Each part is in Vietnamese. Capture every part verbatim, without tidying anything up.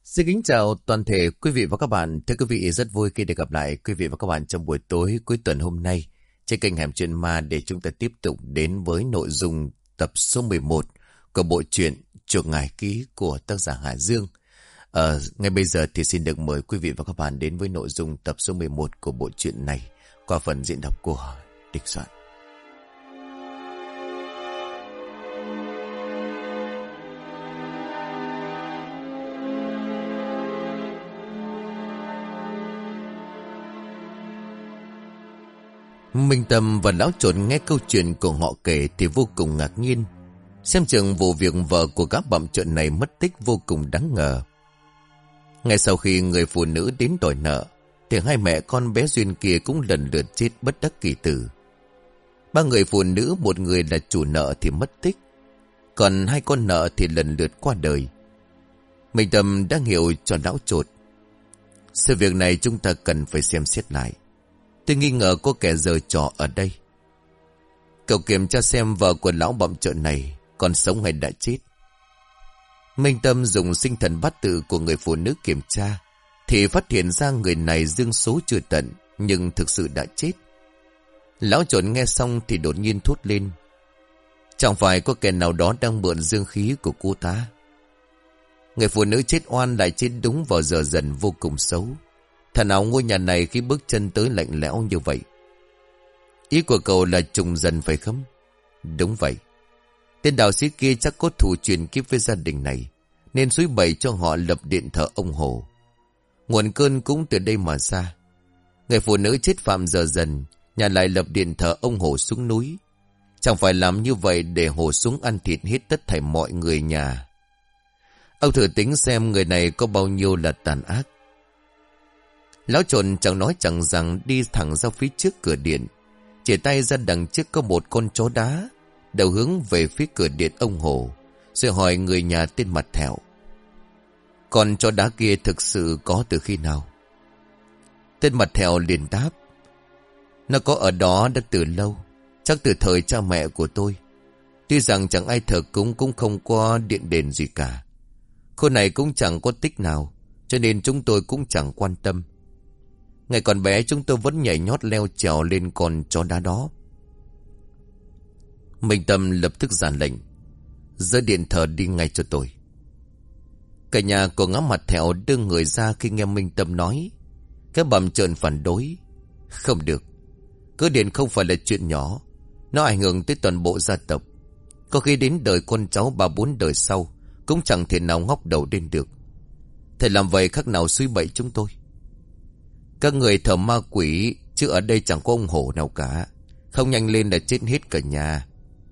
Xin kính chào toàn thể quý vị và các bạn. Thưa quý vị, rất vui khi được gặp lại quý vị và các bạn trong buổi tối cuối tuần hôm nay trên kênh Hẻm Chuyện Ma để chúng ta tiếp tục đến với nội dung tập số mười một của bộ truyện Chuộc Ngải Ký của tác giả Hà Dương. Ờ, ngay bây giờ thì xin được mời quý vị và các bạn đến với nội dung tập số mười một của bộ truyện này qua phần diễn đọc của Địch Soạn. Minh Tâm và Lão Trộn nghe câu chuyện của họ kể thì vô cùng ngạc nhiên. Xem chừng vụ việc vợ của các bặm trợn này mất tích vô cùng đáng ngờ. Ngay sau khi người phụ nữ đến đòi nợ thì hai mẹ con bé Duyên kia cũng lần lượt chết bất đắc kỳ tử. Ba người phụ nữ, một người là chủ nợ thì mất tích, còn hai con nợ thì lần lượt qua đời. Minh Tâm đang hiểu cho Lão Trộn. Sự việc này chúng ta cần phải xem xét lại. Tôi nghi ngờ có kẻ giở trò ở đây. Cậu kiểm tra xem vợ của lão bặm trợn này còn sống hay đã chết. Minh Tâm dùng sinh thần bát tự của người phụ nữ kiểm tra thì phát hiện ra người này dương số chưa tận nhưng thực sự đã chết. Lão trộn nghe xong thì đột nhiên thốt lên. Chẳng phải có kẻ nào đó đang mượn dương khí của cô ta? Người phụ nữ chết oan lại chết đúng vào giờ dần vô cùng xấu. Thằng nào ngôi nhà này khi bước chân tới lạnh lẽo như vậy? Ý của cậu là trùng dần phải không? Đúng vậy. Tên đạo sĩ kia chắc có thù truyền kiếp với gia đình này, nên suối bày cho họ lập điện thờ ông Hồ. Nguồn cơn cũng từ đây mà ra. Người phụ nữ chết phạm giờ dần, nhà lại lập điện thờ ông Hồ xuống núi. Chẳng phải làm như vậy để Hồ xuống ăn thịt hết tất thảy mọi người nhà. Ông thử tính xem người này có bao nhiêu là tàn ác. Lão trộn chẳng nói chẳng rằng đi thẳng ra phía trước cửa điện, chỉ tay ra đằng trước có một con chó đá, đầu hướng về phía cửa điện ông Hồ, rồi hỏi người nhà tên Mặt Thẹo. Con chó đá kia thực sự có từ khi nào? Tên Mặt Thẹo liền đáp. Nó có ở đó đã từ lâu, chắc từ thời cha mẹ của tôi. Tuy rằng chẳng ai thờ cúng cũng không có điện đền gì cả. Cô này cũng chẳng có tích nào, cho nên chúng tôi cũng chẳng quan tâm. Ngày còn bé chúng tôi vẫn nhảy nhót leo trèo lên con chó đá đó. Minh Tâm lập tức ra lệnh. Dỡ điện thờ đi ngay cho tôi. Cả nhà của ngắm Mặt Thẹo đưa người ra khi nghe Minh Tâm nói. Cái bặm trợn phản đối. Không được. Cứ điện không phải là chuyện nhỏ. Nó ảnh hưởng tới toàn bộ gia tộc. Có khi đến đời con cháu ba bốn đời sau cũng chẳng thể nào ngóc đầu lên được. Thầy làm vậy khác nào suy bậy chúng tôi. Các người thờ ma quỷ, chứ ở đây chẳng có ông Hổ nào cả. Không nhanh lên là chết hết cả nhà.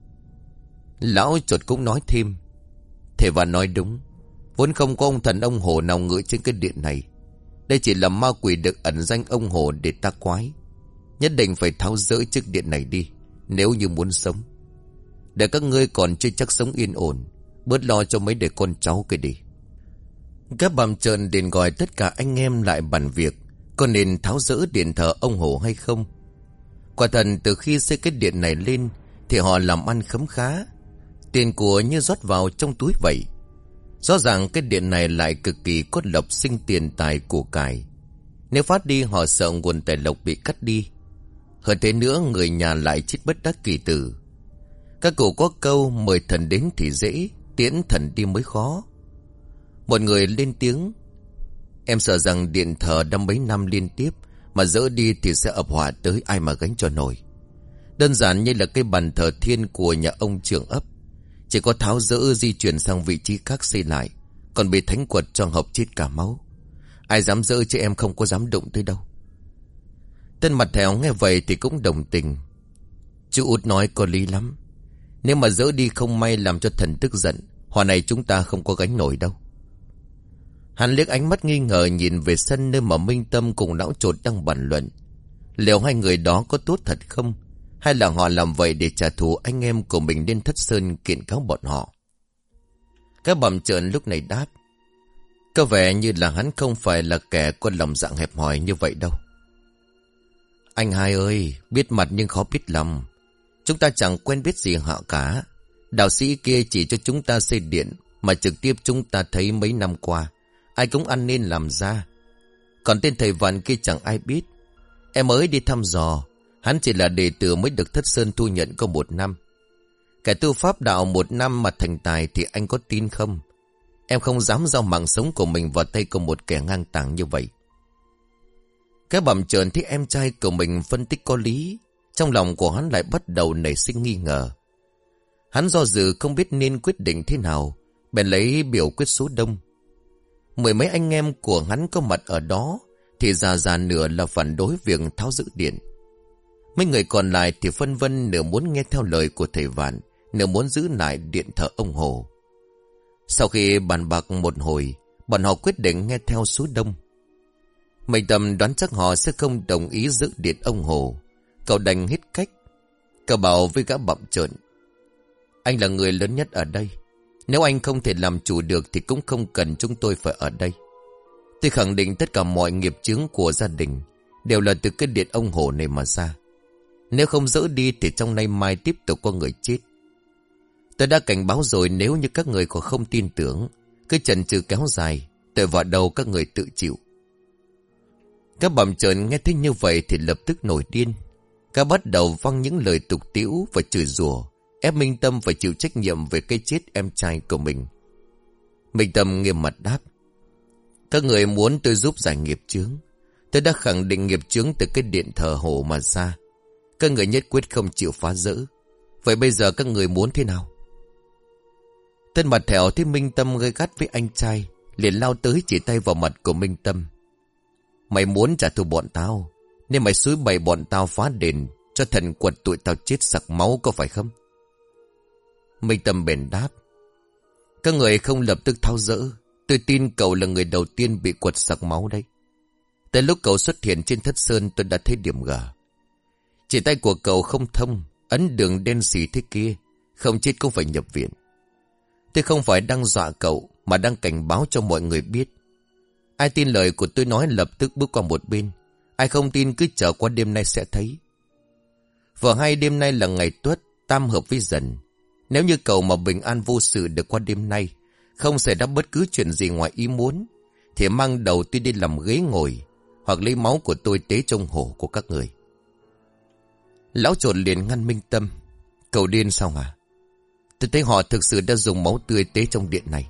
Lão chuột cũng nói thêm. Thầy và nói đúng. Vốn không có ông thần ông Hổ nào ngự trên cái điện này. Đây chỉ là ma quỷ được ẩn danh ông Hổ để ta quái. Nhất định phải tháo dỡ chiếc điện này đi, nếu như muốn sống. Để các ngươi còn chưa chắc sống yên ổn, bớt lo cho mấy đời con cháu kia đi. Các bặm trợn liền gọi tất cả anh em lại bàn việc. Có nên tháo dỡ điện thờ ông Hổ hay không? Quả thật từ khi xây cái điện này lên thì họ làm ăn khấm khá. Tiền của như rót vào trong túi vậy. Rõ ràng cái điện này lại cực kỳ có lộc sinh tiền tài của cải. Nếu phát đi họ sợ nguồn tài lộc bị cắt đi. Hơn thế nữa người nhà lại chết bất đắc kỳ tử. Các cụ có câu mời thần đến thì dễ, tiễn thần đi mới khó. Một người lên tiếng. Em sợ rằng điện thờ đã mấy năm liên tiếp mà dỡ đi thì sẽ ập họa tới, ai mà gánh cho nổi. Đơn giản như là cái bàn thờ thiên của nhà ông trưởng ấp. Chỉ có tháo dỡ di chuyển sang vị trí khác xây lại, còn bị thánh quật cho hợp chết cả máu. Ai dám dỡ chứ em không có dám đụng tới đâu. Tên Mặt Thẹo nghe vậy thì cũng đồng tình. Chú út nói có lý lắm. Nếu mà dỡ đi không may làm cho thần tức giận, họa này chúng ta không có gánh nổi đâu. Hắn liếc ánh mắt nghi ngờ nhìn về sân nơi mà Minh Tâm cùng lão trột đang bàn luận. Liệu hai người đó có tốt thật không? Hay là họ làm vậy để trả thù anh em của mình nên thất sơn kiện cáo bọn họ? Các bặm trợn lúc này đáp. Có vẻ như là hắn không phải là kẻ có lòng dạ hẹp hòi như vậy đâu. Anh hai ơi, biết mặt nhưng khó biết lòng. Chúng ta chẳng quen biết gì họ cả. Đạo sĩ kia chỉ cho chúng ta xây điện mà trực tiếp chúng ta thấy mấy năm qua Ai cũng ăn nên làm ra. Còn tên thầy Vạn kia chẳng ai biết. Em mới đi thăm dò. Hắn chỉ là đệ tử mới được Thất Sơn thu nhận có một năm. Kẻ tu pháp đạo một năm mà thành tài thì anh có tin không? Em không dám giao mạng sống của mình vào tay của một kẻ ngang tàng như vậy. Cái bẩm trợn thấy em trai của mình phân tích có lý. Trong lòng của hắn lại bắt đầu nảy sinh nghi ngờ. Hắn do dự không biết nên quyết định thế nào. Bèn lấy biểu quyết số đông. Mười mấy anh em của hắn có mặt ở đó thì già già nửa là phản đối việc tháo giữ điện. Mấy người còn lại thì phân vân, nửa muốn nghe theo lời của thầy Vạn, nửa muốn giữ lại điện thờ ông Hồ. Sau khi bàn bạc một hồi, bọn họ quyết định nghe theo số đông. Mình Tâm đoán chắc họ sẽ không đồng ý giữ điện ông Hồ. Cậu đành hết cách. Cậu bảo với gã bặm trợn: anh là người lớn nhất ở đây. Nếu anh không thể làm chủ được thì cũng không cần chúng tôi phải ở đây. Tôi khẳng định tất cả mọi nghiệp chướng của gia đình đều là từ cái điện ông Hồ này mà ra. Nếu không dỡ đi thì trong nay mai tiếp tục có người chết. Tôi đã cảnh báo rồi, nếu như các người còn không tin tưởng, cứ chần chừ kéo dài, tội vào đầu các người tự chịu. Các bẩm trợn nghe thấy như vậy thì lập tức nổi điên. Các bắt đầu văng những lời tục tĩu và chửi rủa, ép Minh Tâm phải chịu trách nhiệm về cái chết em trai của mình. Minh Tâm nghiêm mặt đáp: các người muốn tôi giúp giải nghiệp chướng. Tôi đã khẳng định nghiệp chướng từ cái điện thờ Hồ mà ra. Các người nhất quyết không chịu phá rỡ. Vậy bây giờ các người muốn thế nào? Tên mặt thẹo thấy Minh Tâm gây gắt với anh trai, liền lao tới chỉ tay vào mặt của Minh Tâm: mày muốn trả thù bọn tao, nên mày xúi bày bọn tao phá đền, cho thần quật tụi tao chết sặc máu, có phải không? Minh Tâm bèn đáp: các người không lập tức tháo dỡ, tôi tin cậu là người đầu tiên bị quật sặc máu đấy. Tới lúc cậu xuất hiện trên Thất Sơn tôi đã thấy điểm gờ. Chỉ tay của cậu không thông, ấn đường đen xì thế kia, không chết cũng phải nhập viện. Tôi không phải đang dọa cậu, mà đang cảnh báo cho mọi người biết. Ai tin lời của tôi nói lập tức bước qua một bên. Ai không tin cứ chờ qua đêm nay sẽ thấy. Vừa hay đêm nay là ngày Tuất, tam hợp với Dần. Nếu như cậu mà bình an vô sự được qua đêm nay, không xảy ra bất cứ chuyện gì ngoài ý muốn, thì mang đầu tôi đi làm ghế ngồi, hoặc lấy máu của tôi tế trong hổ của các người. Lão trộn liền ngăn Minh Tâm: cậu điên sao hả? Tôi thấy họ thực sự đã dùng máu tươi tế trong điện này.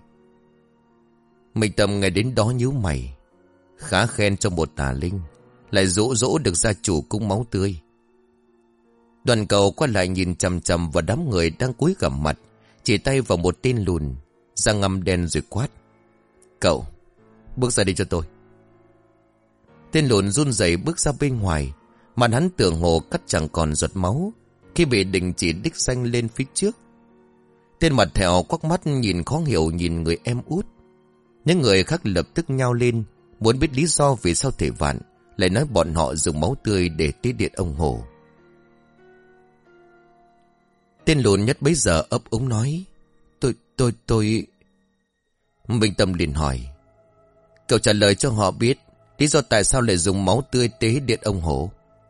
Minh Tâm nghe đến đó nhíu mày. Khá khen cho một tà linh, lại dỗ dỗ được gia chủ cung máu tươi. Đoàn cầu quay lại nhìn chằm chằm vào đám người đang cúi gằm mặt, chỉ tay vào một tên lùn, da ngăm đen rồi quát: cậu, bước ra đi cho tôi. Tên lùn run rẩy bước ra bên ngoài. Màn hắn tưởng hồ cắt chẳng còn giọt máu khi bị đình chỉ đích danh lên phía trước. Tên mặt thẹo quắc mắt nhìn khó hiểu nhìn người em út. Những người khác lập tức nhao lên, muốn biết lý do vì sao thầy Vạn lại nói bọn họ dùng máu tươi để tế điện ông Hồ. Tên lùn nhất bấy giờ ấp úng nói: Tôi, tôi, tôi... Minh Tâm liền hỏi: cậu trả lời cho họ biết lý do tại sao lại dùng máu tươi tế điện ông Hồ.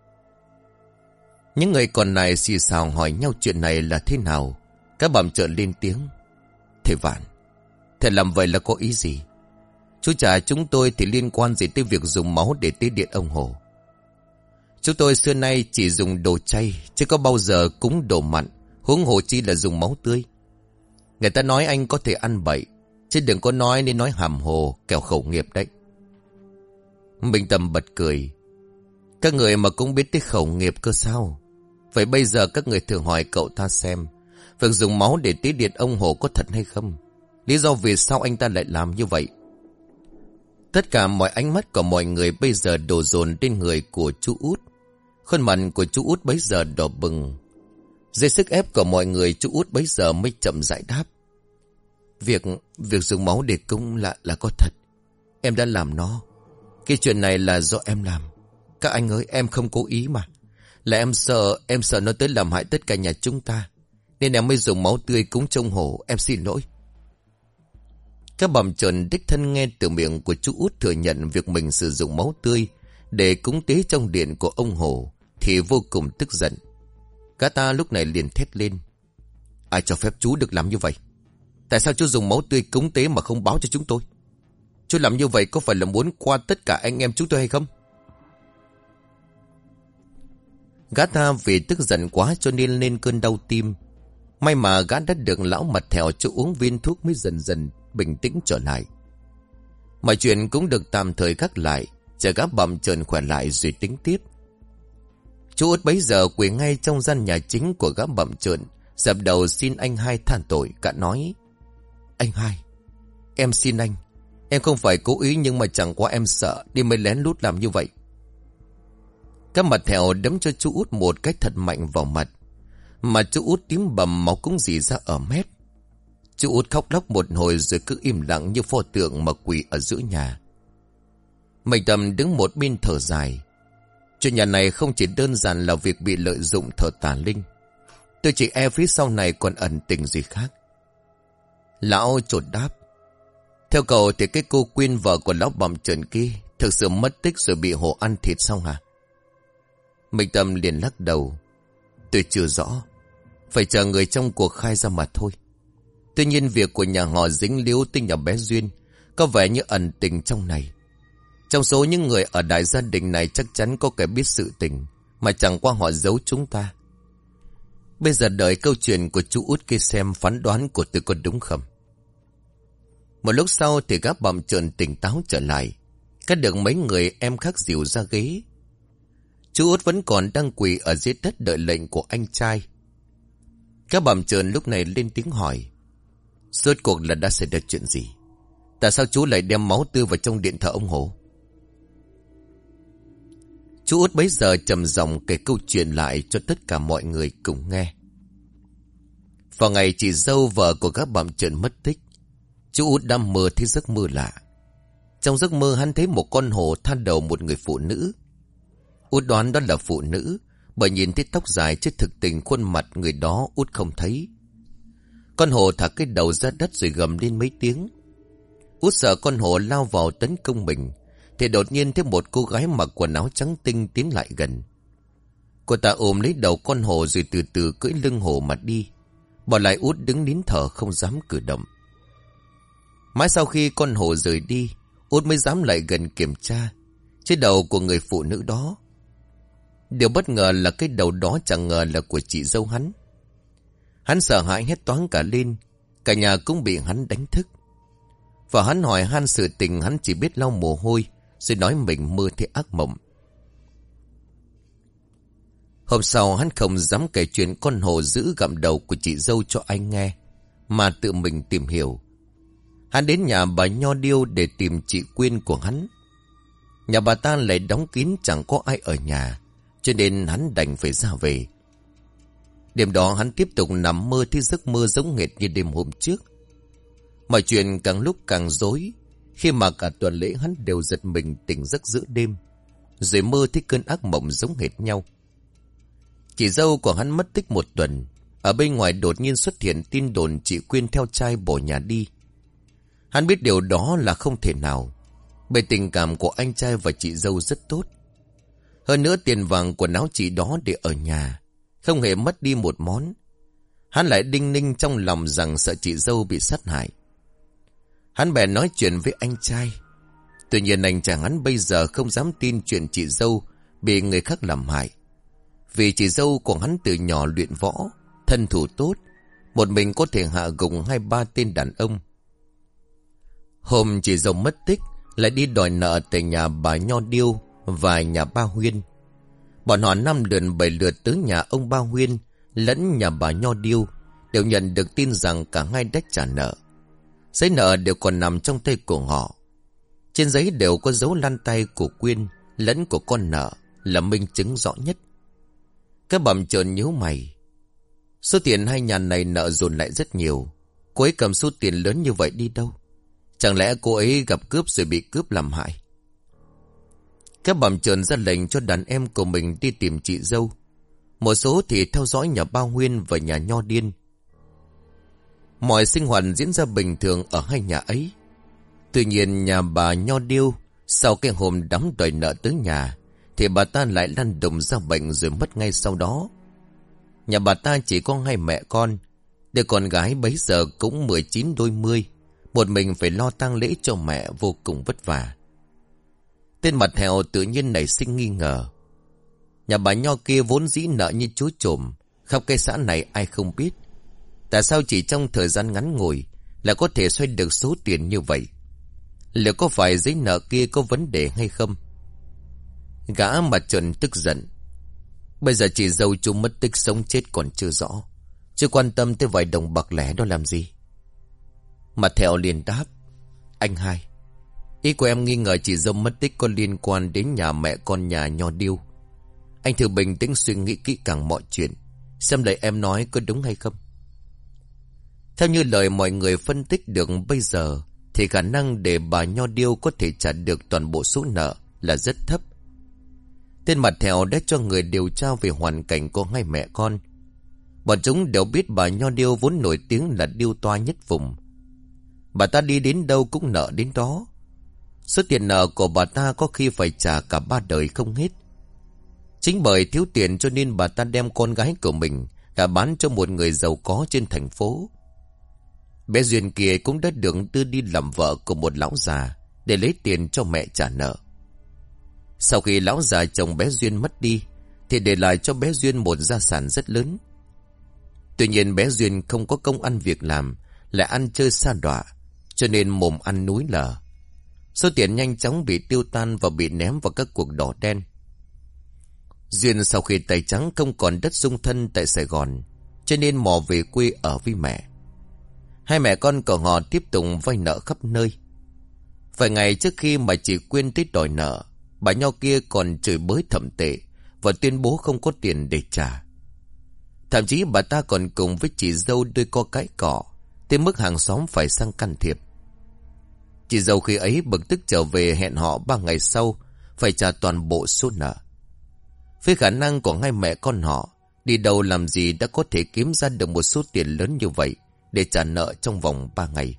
Những người còn lại xì xào hỏi nhau chuyện này là thế nào. Các bẩm trợn lên tiếng: thầy Vạn, thầy làm vậy là có ý gì? Chú trả chúng tôi thì liên quan gì tới việc dùng máu để tế điện ông Hồ? Chúng tôi xưa nay chỉ dùng đồ chay, chứ có bao giờ cúng đồ mặn, huống hồ chi là dùng máu tươi. Người ta nói anh có thể ăn bậy, chứ đừng có nói nên nói hàm hồ, kẻo khẩu nghiệp đấy. Minh Tâm bật cười: các người mà cũng biết tới khẩu nghiệp cơ sao? Vậy bây giờ các người thử hỏi cậu ta xem, việc dùng máu để tế điện ông Hồ có thật hay không? Lý do vì sao anh ta lại làm như vậy? Tất cả mọi ánh mắt của mọi người bây giờ đổ dồn trên người của chú Út. Khuôn mặt của chú Út bấy giờ đỏ bừng. Dưới sức ép của mọi người, chú Út bấy giờ mới chậm rãi đáp: Việc việc dùng máu để cúng là là có thật. Em đã làm nó. Cái chuyện này là do em làm. Các anh ơi, em không cố ý mà. Là em sợ, em sợ nó tới làm hại tất cả nhà chúng ta, nên em mới dùng máu tươi cúng trông hổ. Em xin lỗi. Các bẩm trợn đích thân nghe từ miệng của chú Út thừa nhận việc mình sử dụng máu tươi để cúng tế trong điện của ông Hồ thì vô cùng tức giận. Cả ta lúc này liền thét lên: ai cho phép chú được làm như vậy? Tại sao chú dùng máu tươi cúng tế mà không báo cho chúng tôi? Chú làm như vậy có phải là muốn qua tất cả anh em chúng tôi hay không? Gã ta vì tức giận quá cho nên lên cơn đau tim. May mà gã đã được lão mặt thẹo cho uống viên thuốc mới dần dần bình tĩnh trở lại. Mọi chuyện cũng được tạm thời gác lại, chờ gã bầm trợn khỏe lại rồi tính tiếp. Chú Út bấy giờ quỳ ngay trong gian nhà chính của gã bầm trợn, dập đầu xin anh hai tha tội. Gã nói: Anh hai, em xin anh, em không phải cố ý nhưng mà chẳng qua em sợ đi mới lén lút làm như vậy. Các mặt thẹo đấm cho chú Út một cách thật mạnh vào mặt, mà chú Út tím bầm, máu cũng rỉ ra ở mép. Chú Út khóc lóc một hồi rồi cứ im lặng như pho tượng mà quỳ ở giữa nhà. Mày Tầm đứng một bên thở dài. Chuyện nhà này không chỉ đơn giản là việc bị lợi dụng thờ tà linh. Tôi chỉ e phía sau này còn ẩn tình gì khác. Lão chột đáp: Theo cậu thì cái cô Quyên vợ của lão bầm trợn kia thực sự mất tích rồi bị hổ ăn thịt xong hả? Minh Tâm liền lắc đầu: Tôi chưa rõ, phải chờ người trong cuộc khai ra mà thôi. Tuy nhiên việc của nhà họ dính líu tới nhà bé Duyên có vẻ như ẩn tình trong này. Trong số những người ở đại gia đình này chắc chắn có kẻ biết sự tình, mà chẳng qua họ giấu chúng ta. Bây giờ đợi câu chuyện của chú Út kia xem phán đoán của tôi có đúng không. Một lúc sau thì gã bầm trợn tỉnh táo trở lại, cắt được mấy người em khác dìu ra ghế. Chú Út vẫn còn đang quỳ ở dưới đất đợi lệnh của anh trai. Gã bầm trợn lúc này lên tiếng hỏi: Rốt cuộc là đã xảy ra chuyện gì? Tại sao chú lại đem máu tươi vào trong điện thờ ông Hổ? Chú Út bấy giờ trầm giọng kể câu chuyện lại cho tất cả mọi người cùng nghe. Vào ngày chị dâu vợ của gã bầm trợn mất tích, chú Út đã mơ thấy giấc mơ lạ. Trong giấc mơ hắn thấy một con hổ than đầu một người phụ nữ. Út đoán đó là phụ nữ, bởi nhìn thấy tóc dài, chứ thực tình khuôn mặt người đó Út không thấy. Con hổ thả cái đầu ra đất rồi gầm lên mấy tiếng. Út sợ con hổ lao vào tấn công mình, thì đột nhiên thấy một cô gái mặc quần áo trắng tinh tiến lại gần. Cô ta ôm lấy đầu con hổ rồi từ từ cưỡi lưng hổ mà đi, bỏ lại Út đứng nín thở không dám cử động. Mãi sau khi con hổ rời đi, Út mới dám lại gần kiểm tra trên đầu của người phụ nữ đó. Điều bất ngờ là cái đầu đó chẳng ngờ là của chị dâu hắn. Hắn sợ hãi hét toáng cả lên, cả nhà cũng bị hắn đánh thức. Và hắn hỏi han sự tình, hắn chỉ biết lau mồ hôi rồi nói mình mơ thấy ác mộng. Hôm sau hắn không dám kể chuyện con hổ giữ gặm đầu của chị dâu cho anh nghe, mà tự mình tìm hiểu. Hắn đến nhà bà Nho Điêu để tìm chị Quyên của hắn. Nhà bà ta lại đóng kín, chẳng có ai ở nhà, cho nên hắn đành phải ra về. Đêm đó hắn tiếp tục nằm mơ thấy giấc mơ giống hệt như đêm hôm trước. Mọi chuyện càng lúc càng rối, khi mà cả tuần lễ hắn đều giật mình tỉnh giấc giữa đêm, rồi mơ thấy cơn ác mộng giống hệt nhau. Chị dâu của hắn mất tích một tuần, ở bên ngoài đột nhiên xuất hiện tin đồn chị Quyên theo trai bỏ nhà đi. Hắn biết điều đó là không thể nào, bởi tình cảm của anh trai và chị dâu rất tốt. Hơn nữa tiền vàng quần áo chị đó để ở nhà, không hề mất đi một món. Hắn lại đinh ninh trong lòng rằng sợ chị dâu bị sát hại. Hắn bèn nói chuyện với anh trai. Tuy nhiên anh chàng hắn bây giờ không dám tin chuyện chị dâu bị người khác làm hại. Vì chị dâu của hắn từ nhỏ luyện võ, thân thủ tốt, một mình có thể hạ gục hai ba tên đàn ông. Hôm chị dâu mất tích, lại đi đòi nợ tại nhà bà Nho Điêu và nhà ba Huyên. Bọn họ năm lượt bảy lượt tới nhà ông ba Huyên lẫn nhà bà Nho Điêu, đều nhận được tin rằng cả hai đã trả nợ. Giấy nợ đều còn nằm trong tay của họ. Trên giấy đều có dấu lăn tay của Quyên lẫn của con nợ, là minh chứng rõ nhất. Cái bầm trợn nhíu mày. Số tiền hai nhà này nợ dồn lại rất nhiều. Cô ấy cầm số tiền lớn như vậy đi đâu? Chẳng lẽ cô ấy gặp cướp rồi bị cướp làm hại? Cái bầm trợn ra lệnh cho đàn em của mình đi tìm chị dâu. Một số thì theo dõi nhà ba Huyên và nhà Nho Điên. Mọi sinh hoạt diễn ra bình thường ở hai nhà ấy. Tuy nhiên nhà bà Nho Điêu, sau cái hôm đóng đòi nợ tới nhà, thì bà ta lại lăn đùng ra bệnh rồi mất ngay sau đó. Nhà bà ta chỉ có hai mẹ con, đứa con gái bấy giờ cũng mười chín đôi mươi, một mình phải lo tang lễ cho mẹ vô cùng vất vả. Tên mặt thẹo tự nhiên nảy sinh nghi ngờ. Nhà bà Nho kia vốn dĩ nợ như chú trộm, khắp cái xã này ai không biết. Tại sao chỉ trong thời gian ngắn ngủi là có thể xoay được số tiền như vậy? Liệu có phải giấy nợ kia có vấn đề hay không? Gã mặt trợn tức giận. Bây giờ chị dâu chú mất tích sống chết còn chưa rõ, chưa quan tâm tới vài đồng bạc lẻ đó làm gì? Mặt thẹo liền đáp. Anh hai, ý của em nghi ngờ chị dâu mất tích có liên quan đến nhà mẹ con nhà Nho Điêu. Anh thử bình tĩnh suy nghĩ kỹ càng mọi chuyện, xem lời em nói có đúng hay không. Theo như lời mọi người phân tích được bây giờ, thì khả năng để bà Nho Điêu có thể trả được toàn bộ số nợ là rất thấp. Tên mặt thẹo đã cho người điều tra về hoàn cảnh của hai mẹ con. Bọn chúng đều biết bà Nho Điêu vốn nổi tiếng là điêu toa nhất vùng. Bà ta đi đến đâu cũng nợ đến đó. Số tiền nợ của bà ta có khi phải trả cả ba đời không hết. Chính bởi thiếu tiền cho nên bà ta đem con gái của mình đã bán cho một người giàu có trên thành phố. Bé Duyên kia cũng đã được đưa đi làm vợ của một lão già để lấy tiền cho mẹ trả nợ. Sau khi lão già chồng bé Duyên mất đi thì để lại cho bé Duyên một gia sản rất lớn. Tuy nhiên bé Duyên không có công ăn việc làm, lại ăn chơi sa đọa, cho nên mồm ăn núi lở. Số tiền nhanh chóng bị tiêu tan và bị ném vào các cuộc đỏ đen. Duyên sau khi tay trắng không còn đất dung thân tại Sài Gòn, cho nên mò về quê ở với mẹ. Hai mẹ con của họ tiếp tục vay nợ khắp nơi. Vài ngày trước khi mà chị Quyên tới đòi nợ, bà Nho kia còn chửi bới thậm tệ và tuyên bố không có tiền để trả. Thậm chí bà ta còn cùng với chị dâu đôi co cãi cọ, tới mức hàng xóm phải sang can thiệp. Chị dâu khi ấy bực tức trở về hẹn họ ba ngày sau phải trả toàn bộ số nợ. Với khả năng của hai mẹ con họ, đi đâu làm gì đã có thể kiếm ra được một số tiền lớn như vậy để trả nợ trong vòng ba ngày.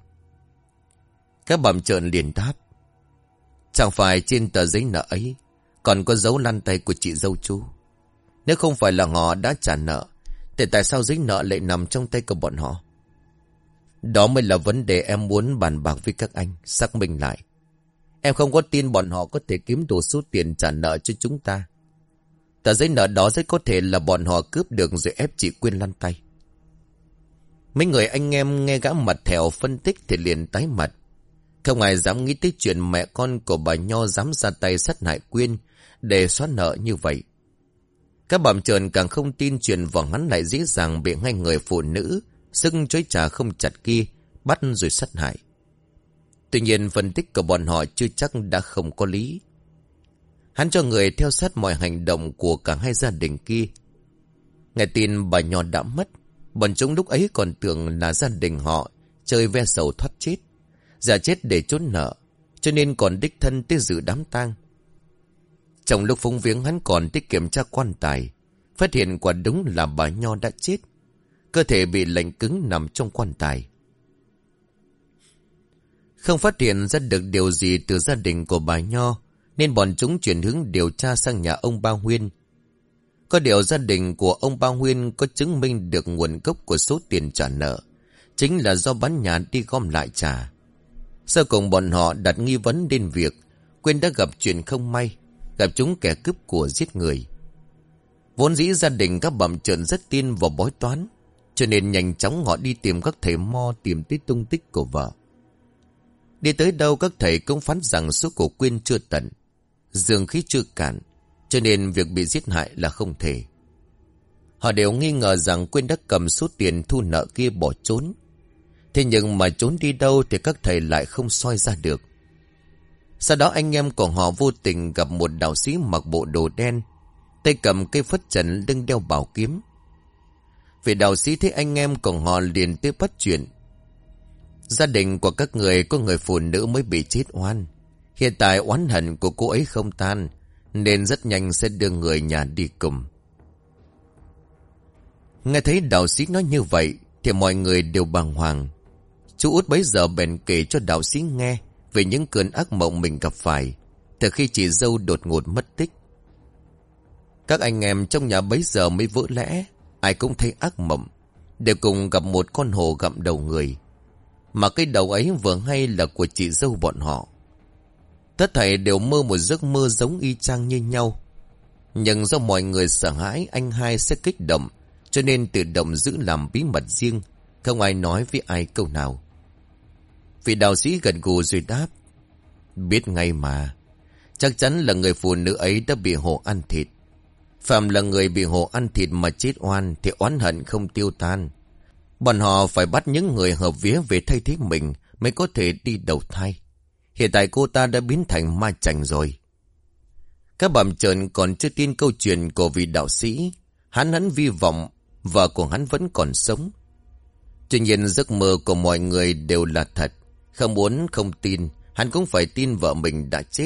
Các bầm trợn liền đáp. Chẳng phải trên tờ giấy nợ ấy còn có dấu lăn tay của chị dâu chú? Nếu không phải là họ đã trả nợ, thì tại sao giấy nợ lại nằm trong tay của bọn họ? Đó mới là vấn đề em muốn bàn bạc với các anh, xác minh lại. Em không có tin bọn họ có thể kiếm đủ số tiền trả nợ cho chúng ta. Tờ giấy nợ đó rất có thể là bọn họ cướp được rồi ép chị Quyên lăn tay. Mấy người anh em nghe gã mặt thẹo phân tích thì liền tái mặt. Không ai dám nghĩ tới chuyện mẹ con của bà Nho dám ra tay sát hại Quyên để xóa nợ như vậy. Các bầm trợn càng không tin chuyện vòng hắn lại dễ dàng bị hai người phụ nữ xưng chối trả không chặt kia bắt rồi sát hại. Tuy nhiên phân tích của bọn họ chưa chắc đã không có lý. Hắn cho người theo sát mọi hành động của cả hai gia đình kia. Nghe tin bà Nho đã mất, bọn chúng lúc ấy còn tưởng là gia đình họ chơi ve sầu thoát chết, giả chết để trốn nợ, cho nên còn đích thân tới dự đám tang. Trong lúc phúng viếng hắn còn tới kiểm tra quan tài, phát hiện quả đúng là bà Nho đã chết, cơ thể bị lạnh cứng nằm trong quan tài. Không phát hiện ra được điều gì từ gia đình của bà Nho, nên bọn chúng chuyển hướng điều tra sang nhà ông Ba Huyên. Có điều gia đình của ông Ba Huyên có chứng minh được nguồn gốc của số tiền trả nợ, chính là do bán nhà đi gom lại trả. Sau cùng bọn họ đặt nghi vấn đến việc Quyên đã gặp chuyện không may, gặp chúng kẻ cướp của giết người. Vốn dĩ gia đình các bầm trợn rất tin vào bói toán, cho nên nhanh chóng họ đi tìm các thầy mo tìm tới tung tích của vợ. Đi tới đâu các thầy cũng phán rằng số của Quyên chưa tận, dương khí chưa cạn, cho nên việc bị giết hại là không thể. Họ đều nghi ngờ rằng Quyên đã cầm số tiền thu nợ kia bỏ trốn. Thế nhưng mà trốn đi đâu thì các thầy lại không soi ra được. Sau đó anh em của họ vô tình gặp một đạo sĩ mặc bộ đồ đen, tay cầm cây phất trần, lưng đeo bảo kiếm. Vì đạo sĩ thấy anh em của họ liền tới bắt chuyện. Gia đình của các người có người phụ nữ mới bị chết oan. Hiện tại oán hận của cô ấy không tan, nên rất nhanh sẽ đưa người nhà đi cùng. Nghe thấy đạo sĩ nói như vậy thì mọi người đều bàng hoàng. Chú Út bấy giờ bèn kể cho đạo sĩ nghe về những cơn ác mộng mình gặp phải từ khi chị dâu đột ngột mất tích. Các anh em trong nhà bấy giờ mới vỡ lẽ, ai cũng thấy ác mộng, đều cùng gặp một con hổ gặm đầu người. Mà cái đầu ấy vừa hay là của chị dâu bọn họ. Tất thảy đều mơ một giấc mơ giống y chang như nhau. Nhưng do mọi người sợ hãi anh hai sẽ kích động, cho nên tự động giữ làm bí mật riêng, không ai nói với ai câu nào. Vị đạo sĩ gật gù rồi đáp: biết ngay mà. Chắc chắn là người phụ nữ ấy đã bị hổ ăn thịt. Phạm là người bị hổ ăn thịt mà chết oan thì oán hận không tiêu tan. Bọn họ phải bắt những người hợp vía về thay thế mình mới có thể đi đầu thai. Hiện tại cô ta đã biến thành ma chành rồi. Các bẩm trợn còn chưa tin câu chuyện của vị đạo sĩ. Hắn hắn vi vọng vợ của hắn vẫn còn sống. Tuy nhiên giấc mơ của mọi người đều là thật. Không muốn không tin, hắn cũng phải tin vợ mình đã chết.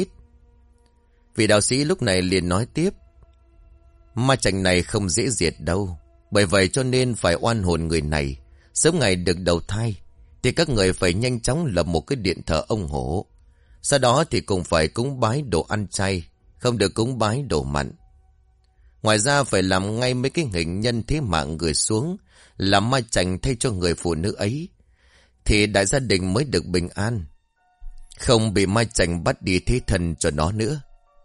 Vị đạo sĩ lúc này liền nói tiếp: ma chành này không dễ diệt đâu. Bởi vậy cho nên phải oan hồn người này, sớm ngày được đầu thai thì các người phải nhanh chóng lập một cái điện thờ ông hổ. Sau đó thì cũng phải cúng bái đồ ăn chay, không được cúng bái đồ mặn. Ngoài ra phải làm ngay mấy cái hình nhân thế mạng gửi xuống, làm ma chành thay cho người phụ nữ ấy, thì đại gia đình mới được bình an, không bị ma chành bắt đi thế thân cho nó nữa.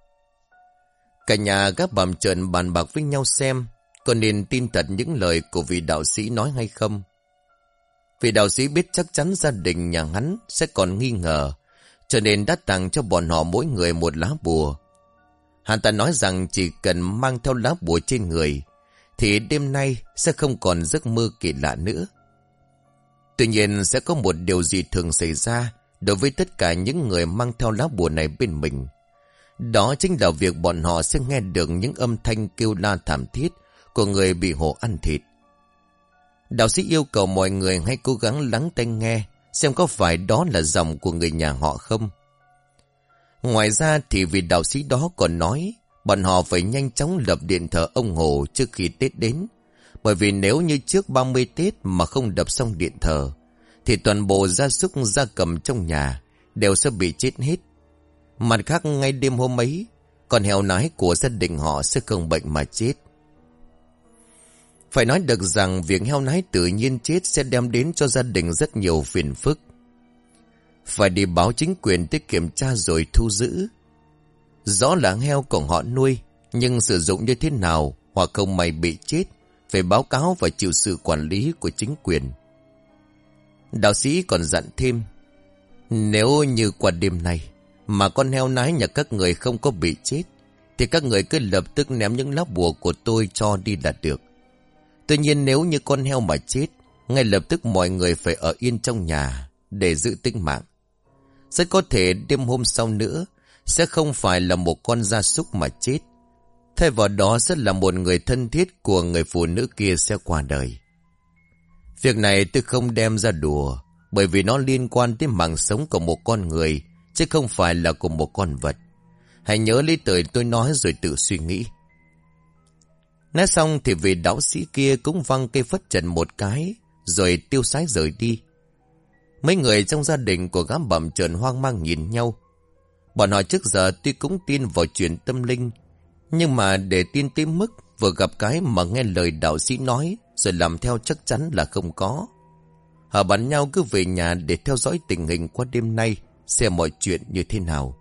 Cả nhà gác bằm trợn bàn bạc với nhau xem có nên tin thật những lời của vị đạo sĩ nói hay không. Vị đạo sĩ biết chắc chắn gia đình nhà hắn sẽ còn nghi ngờ, cho nên đã tặng cho bọn họ mỗi người một lá bùa. Hắn ta nói rằng chỉ cần mang theo lá bùa trên người thì đêm nay sẽ không còn giấc mơ kỳ lạ nữa. Tuy nhiên sẽ có một điều gì thường xảy ra đối với tất cả những người mang theo lá bùa này bên mình. Đó chính là việc bọn họ sẽ nghe được những âm thanh kêu la thảm thiết của người bị hổ ăn thịt. Đạo sĩ yêu cầu mọi người hãy cố gắng lắng tai nghe xem có phải đó là giọng của người nhà họ không. Ngoài ra thì vị đạo sĩ đó còn nói bọn họ phải nhanh chóng lập điện thờ ông hổ trước khi Tết đến. Bởi vì nếu như trước ba mươi Tết mà không đập xong điện thờ thì toàn bộ gia súc gia cầm trong nhà đều sẽ bị chết hết. Mặt khác ngay đêm hôm ấy, con heo nái của gia đình họ sẽ không bệnh mà chết. Phải nói được rằng việc heo nái tự nhiên chết sẽ đem đến cho gia đình rất nhiều phiền phức. Phải đi báo chính quyền tới kiểm tra rồi thu giữ. Rõ là heo của họ nuôi, nhưng sử dụng như thế nào hoặc không may bị chết, phải báo cáo và chịu sự quản lý của chính quyền. Đạo sĩ còn dặn thêm: nếu như qua đêm nay mà con heo nái nhà các người không có bị chết thì các người cứ lập tức ném những lá bùa của tôi cho đi là được. Tuy nhiên nếu như con heo mà chết, ngay lập tức mọi người phải ở yên trong nhà để giữ tính mạng. Rất có thể đêm hôm sau nữa sẽ không phải là một con gia súc mà chết. Thay vào đó sẽ là một người thân thiết của người phụ nữ kia sẽ qua đời. Việc này tôi không đem ra đùa, bởi vì nó liên quan tới mạng sống của một con người, chứ không phải là của một con vật. Hãy nhớ lấy lời tôi nói rồi tự suy nghĩ. Nói xong thì vị đạo sĩ kia cũng văng cây phất trần một cái, rồi tiêu sái rời đi. Mấy người trong gia đình của gã bẩm trợn hoang mang nhìn nhau. Bọn họ trước giờ tuy cũng tin vào chuyện tâm linh, nhưng mà để tin tới mức vừa gặp cái mà nghe lời đạo sĩ nói rồi làm theo chắc chắn là không có. Họ bắn nhau cứ về nhà để theo dõi tình hình qua đêm nay, xem mọi chuyện như thế nào.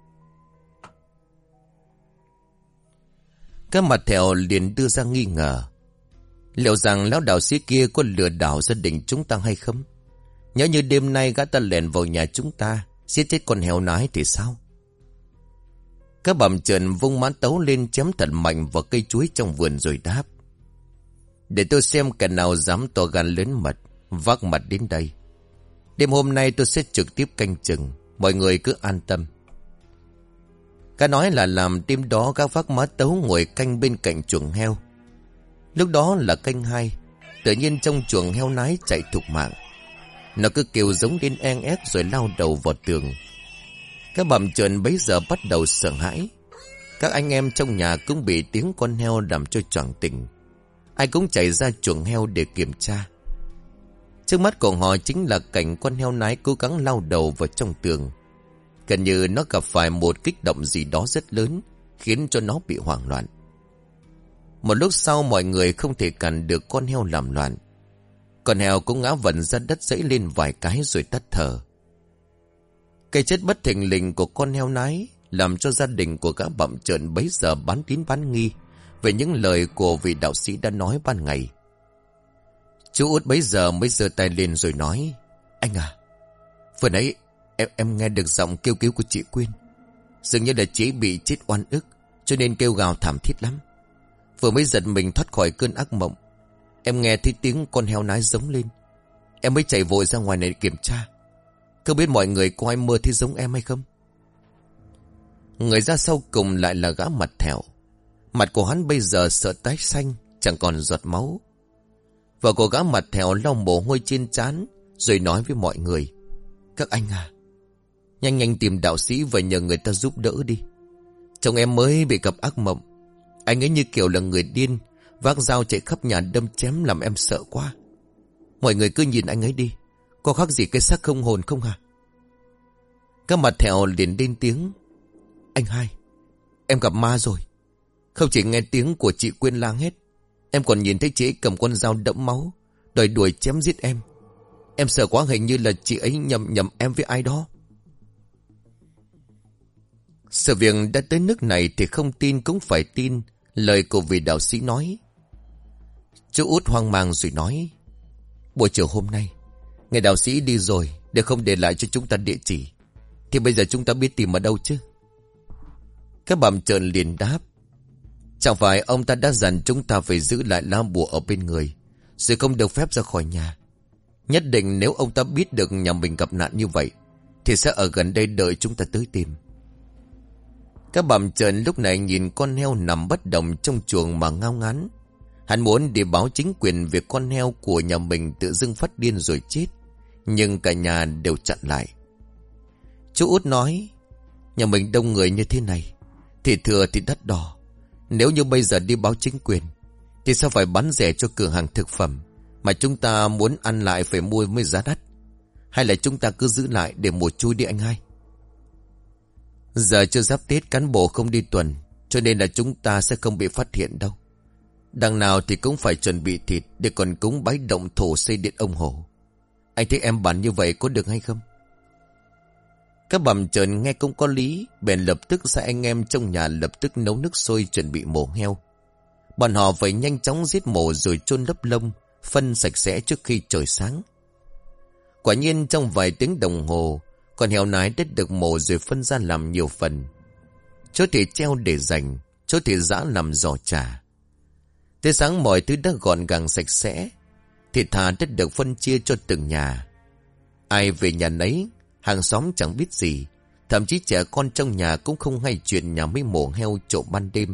Các mặt thẹo liền đưa ra nghi ngờ. Liệu rằng lão đạo sĩ kia có lừa đảo gia đình chúng ta hay không? Nhớ như đêm nay gã ta lèn vào nhà chúng ta, giết chết con heo nái thì sao? Các bẩm trợn vung mã tấu lên chém thật mạnh vào cây chuối trong vườn rồi đáp: để tôi xem kẻ nào dám to gan lớn mật vác mặt đến đây. Đêm hôm nay tôi sẽ trực tiếp canh chừng, mọi người cứ an tâm. Cả nói là làm đêm đó các vác mã tấu ngồi canh bên cạnh chuồng heo. Lúc đó là canh hai, tự nhiên trong chuồng heo nái chạy thục mạng. Nó cứ kêu giống đến en ép rồi lao đầu vào tường. Các bẩm trợn bấy giờ bắt đầu sợ hãi. Các anh em trong nhà cũng bị tiếng con heo làm cho choàng tỉnh. Ai cũng chạy ra chuồng heo để kiểm tra. Trước mắt của họ chính là cảnh con heo nái cố gắng lao đầu vào trong tường. Gần như nó gặp phải một kích động gì đó rất lớn, khiến cho nó bị hoảng loạn. Một lúc sau mọi người không thể cản được con heo làm loạn. Con heo cũng ngã vần ra đất dãy lên vài cái rồi tắt thở. Cái chết bất thình lình của con heo nái làm cho gia đình của gã bặm trợn bấy giờ bán tín bán nghi về những lời của vị đạo sĩ đã nói ban ngày. Chú Út bấy giờ mới giơ tay lên rồi nói: Anh à, vừa nãy em, em nghe được giọng kêu cứu của chị Quyên. Dường như là chị bị chết oan ức, cho nên kêu gào thảm thiết lắm. Vừa mới giật mình thoát khỏi cơn ác mộng, em nghe thấy tiếng con heo nái giống lên. Em mới chạy vội ra ngoài này kiểm tra. Không biết mọi người có ai mơ thấy giống em hay không? Người ra sau cùng lại là gã mặt thẹo. Mặt của hắn bây giờ sợ tái xanh, chẳng còn giọt máu. Vợ của gã mặt thẹo lau mồ hôi trên trán rồi nói với mọi người: Các anh à, nhanh nhanh tìm đạo sĩ và nhờ người ta giúp đỡ đi. Chồng em mới bị gặp ác mộng. Anh ấy như kiểu là người điên, vác dao chạy khắp nhà đâm chém làm em sợ quá. Mọi người cứ nhìn anh ấy đi, có khác gì cái xác không hồn không hả? Các mặt thẹo liền lên tiếng: Anh hai, em gặp ma rồi. Không chỉ nghe tiếng của chị Quyên lang hết, em còn nhìn thấy chị ấy cầm con dao đẫm máu đòi đuổi chém giết em. Em sợ quá, hình như là chị ấy nhầm nhầm em với ai đó. Sự việc đã tới nước này thì không tin cũng phải tin lời của vị đạo sĩ nói. Chú Út hoang mang rồi nói: Buổi chiều hôm nay người đạo sĩ đi rồi, để không để lại cho chúng ta địa chỉ, thì bây giờ chúng ta biết tìm ở đâu chứ? Các bặm trợn liền đáp: Chẳng phải ông ta đã dặn chúng ta phải giữ lại lá bùa ở bên người, rồi không được phép ra khỏi nhà. Nhất định nếu ông ta biết được nhà mình gặp nạn như vậy, thì sẽ ở gần đây đợi chúng ta tới tìm. Các bặm trợn lúc này nhìn con heo nằm bất động trong chuồng mà ngao ngán. Hắn muốn đi báo chính quyền việc con heo của nhà mình tự dưng phát điên rồi chết, nhưng cả nhà đều chặn lại. Chú Út nói: Nhà mình đông người như thế này, thì thừa thì đắt đỏ. Nếu như bây giờ đi báo chính quyền, thì sao phải bán rẻ cho cửa hàng thực phẩm, mà chúng ta muốn ăn lại phải mua với giá đắt? Hay là chúng ta cứ giữ lại để mùa chui đi anh hai? Giờ chưa giáp Tết, cán bộ không đi tuần, cho nên là chúng ta sẽ không bị phát hiện đâu. Đằng nào thì cũng phải chuẩn bị thịt để còn cúng bái động thổ xây điện ông Hổ. Anh thấy em bàn như vậy có được hay không? Các bặm trợn nghe cũng có lý, bèn lập tức sai anh em trong nhà lập tức nấu nước sôi chuẩn bị mổ heo. Bọn họ phải nhanh chóng giết mổ rồi chôn lấp lông, phân sạch sẽ trước khi trời sáng. Quả nhiên trong vài tiếng đồng hồ, con heo nái đã được mổ rồi phân ra làm nhiều phần. Chỗ thì treo để dành, chỗ thì giã làm giò chả. Tới sáng mọi thứ đã gọn gàng sạch sẽ, thịt thà đã được phân chia cho từng nhà. Ai về nhà nấy, hàng xóm chẳng biết gì, thậm chí trẻ con trong nhà cũng không hay chuyện nhà mới mổ heo trộm ban đêm.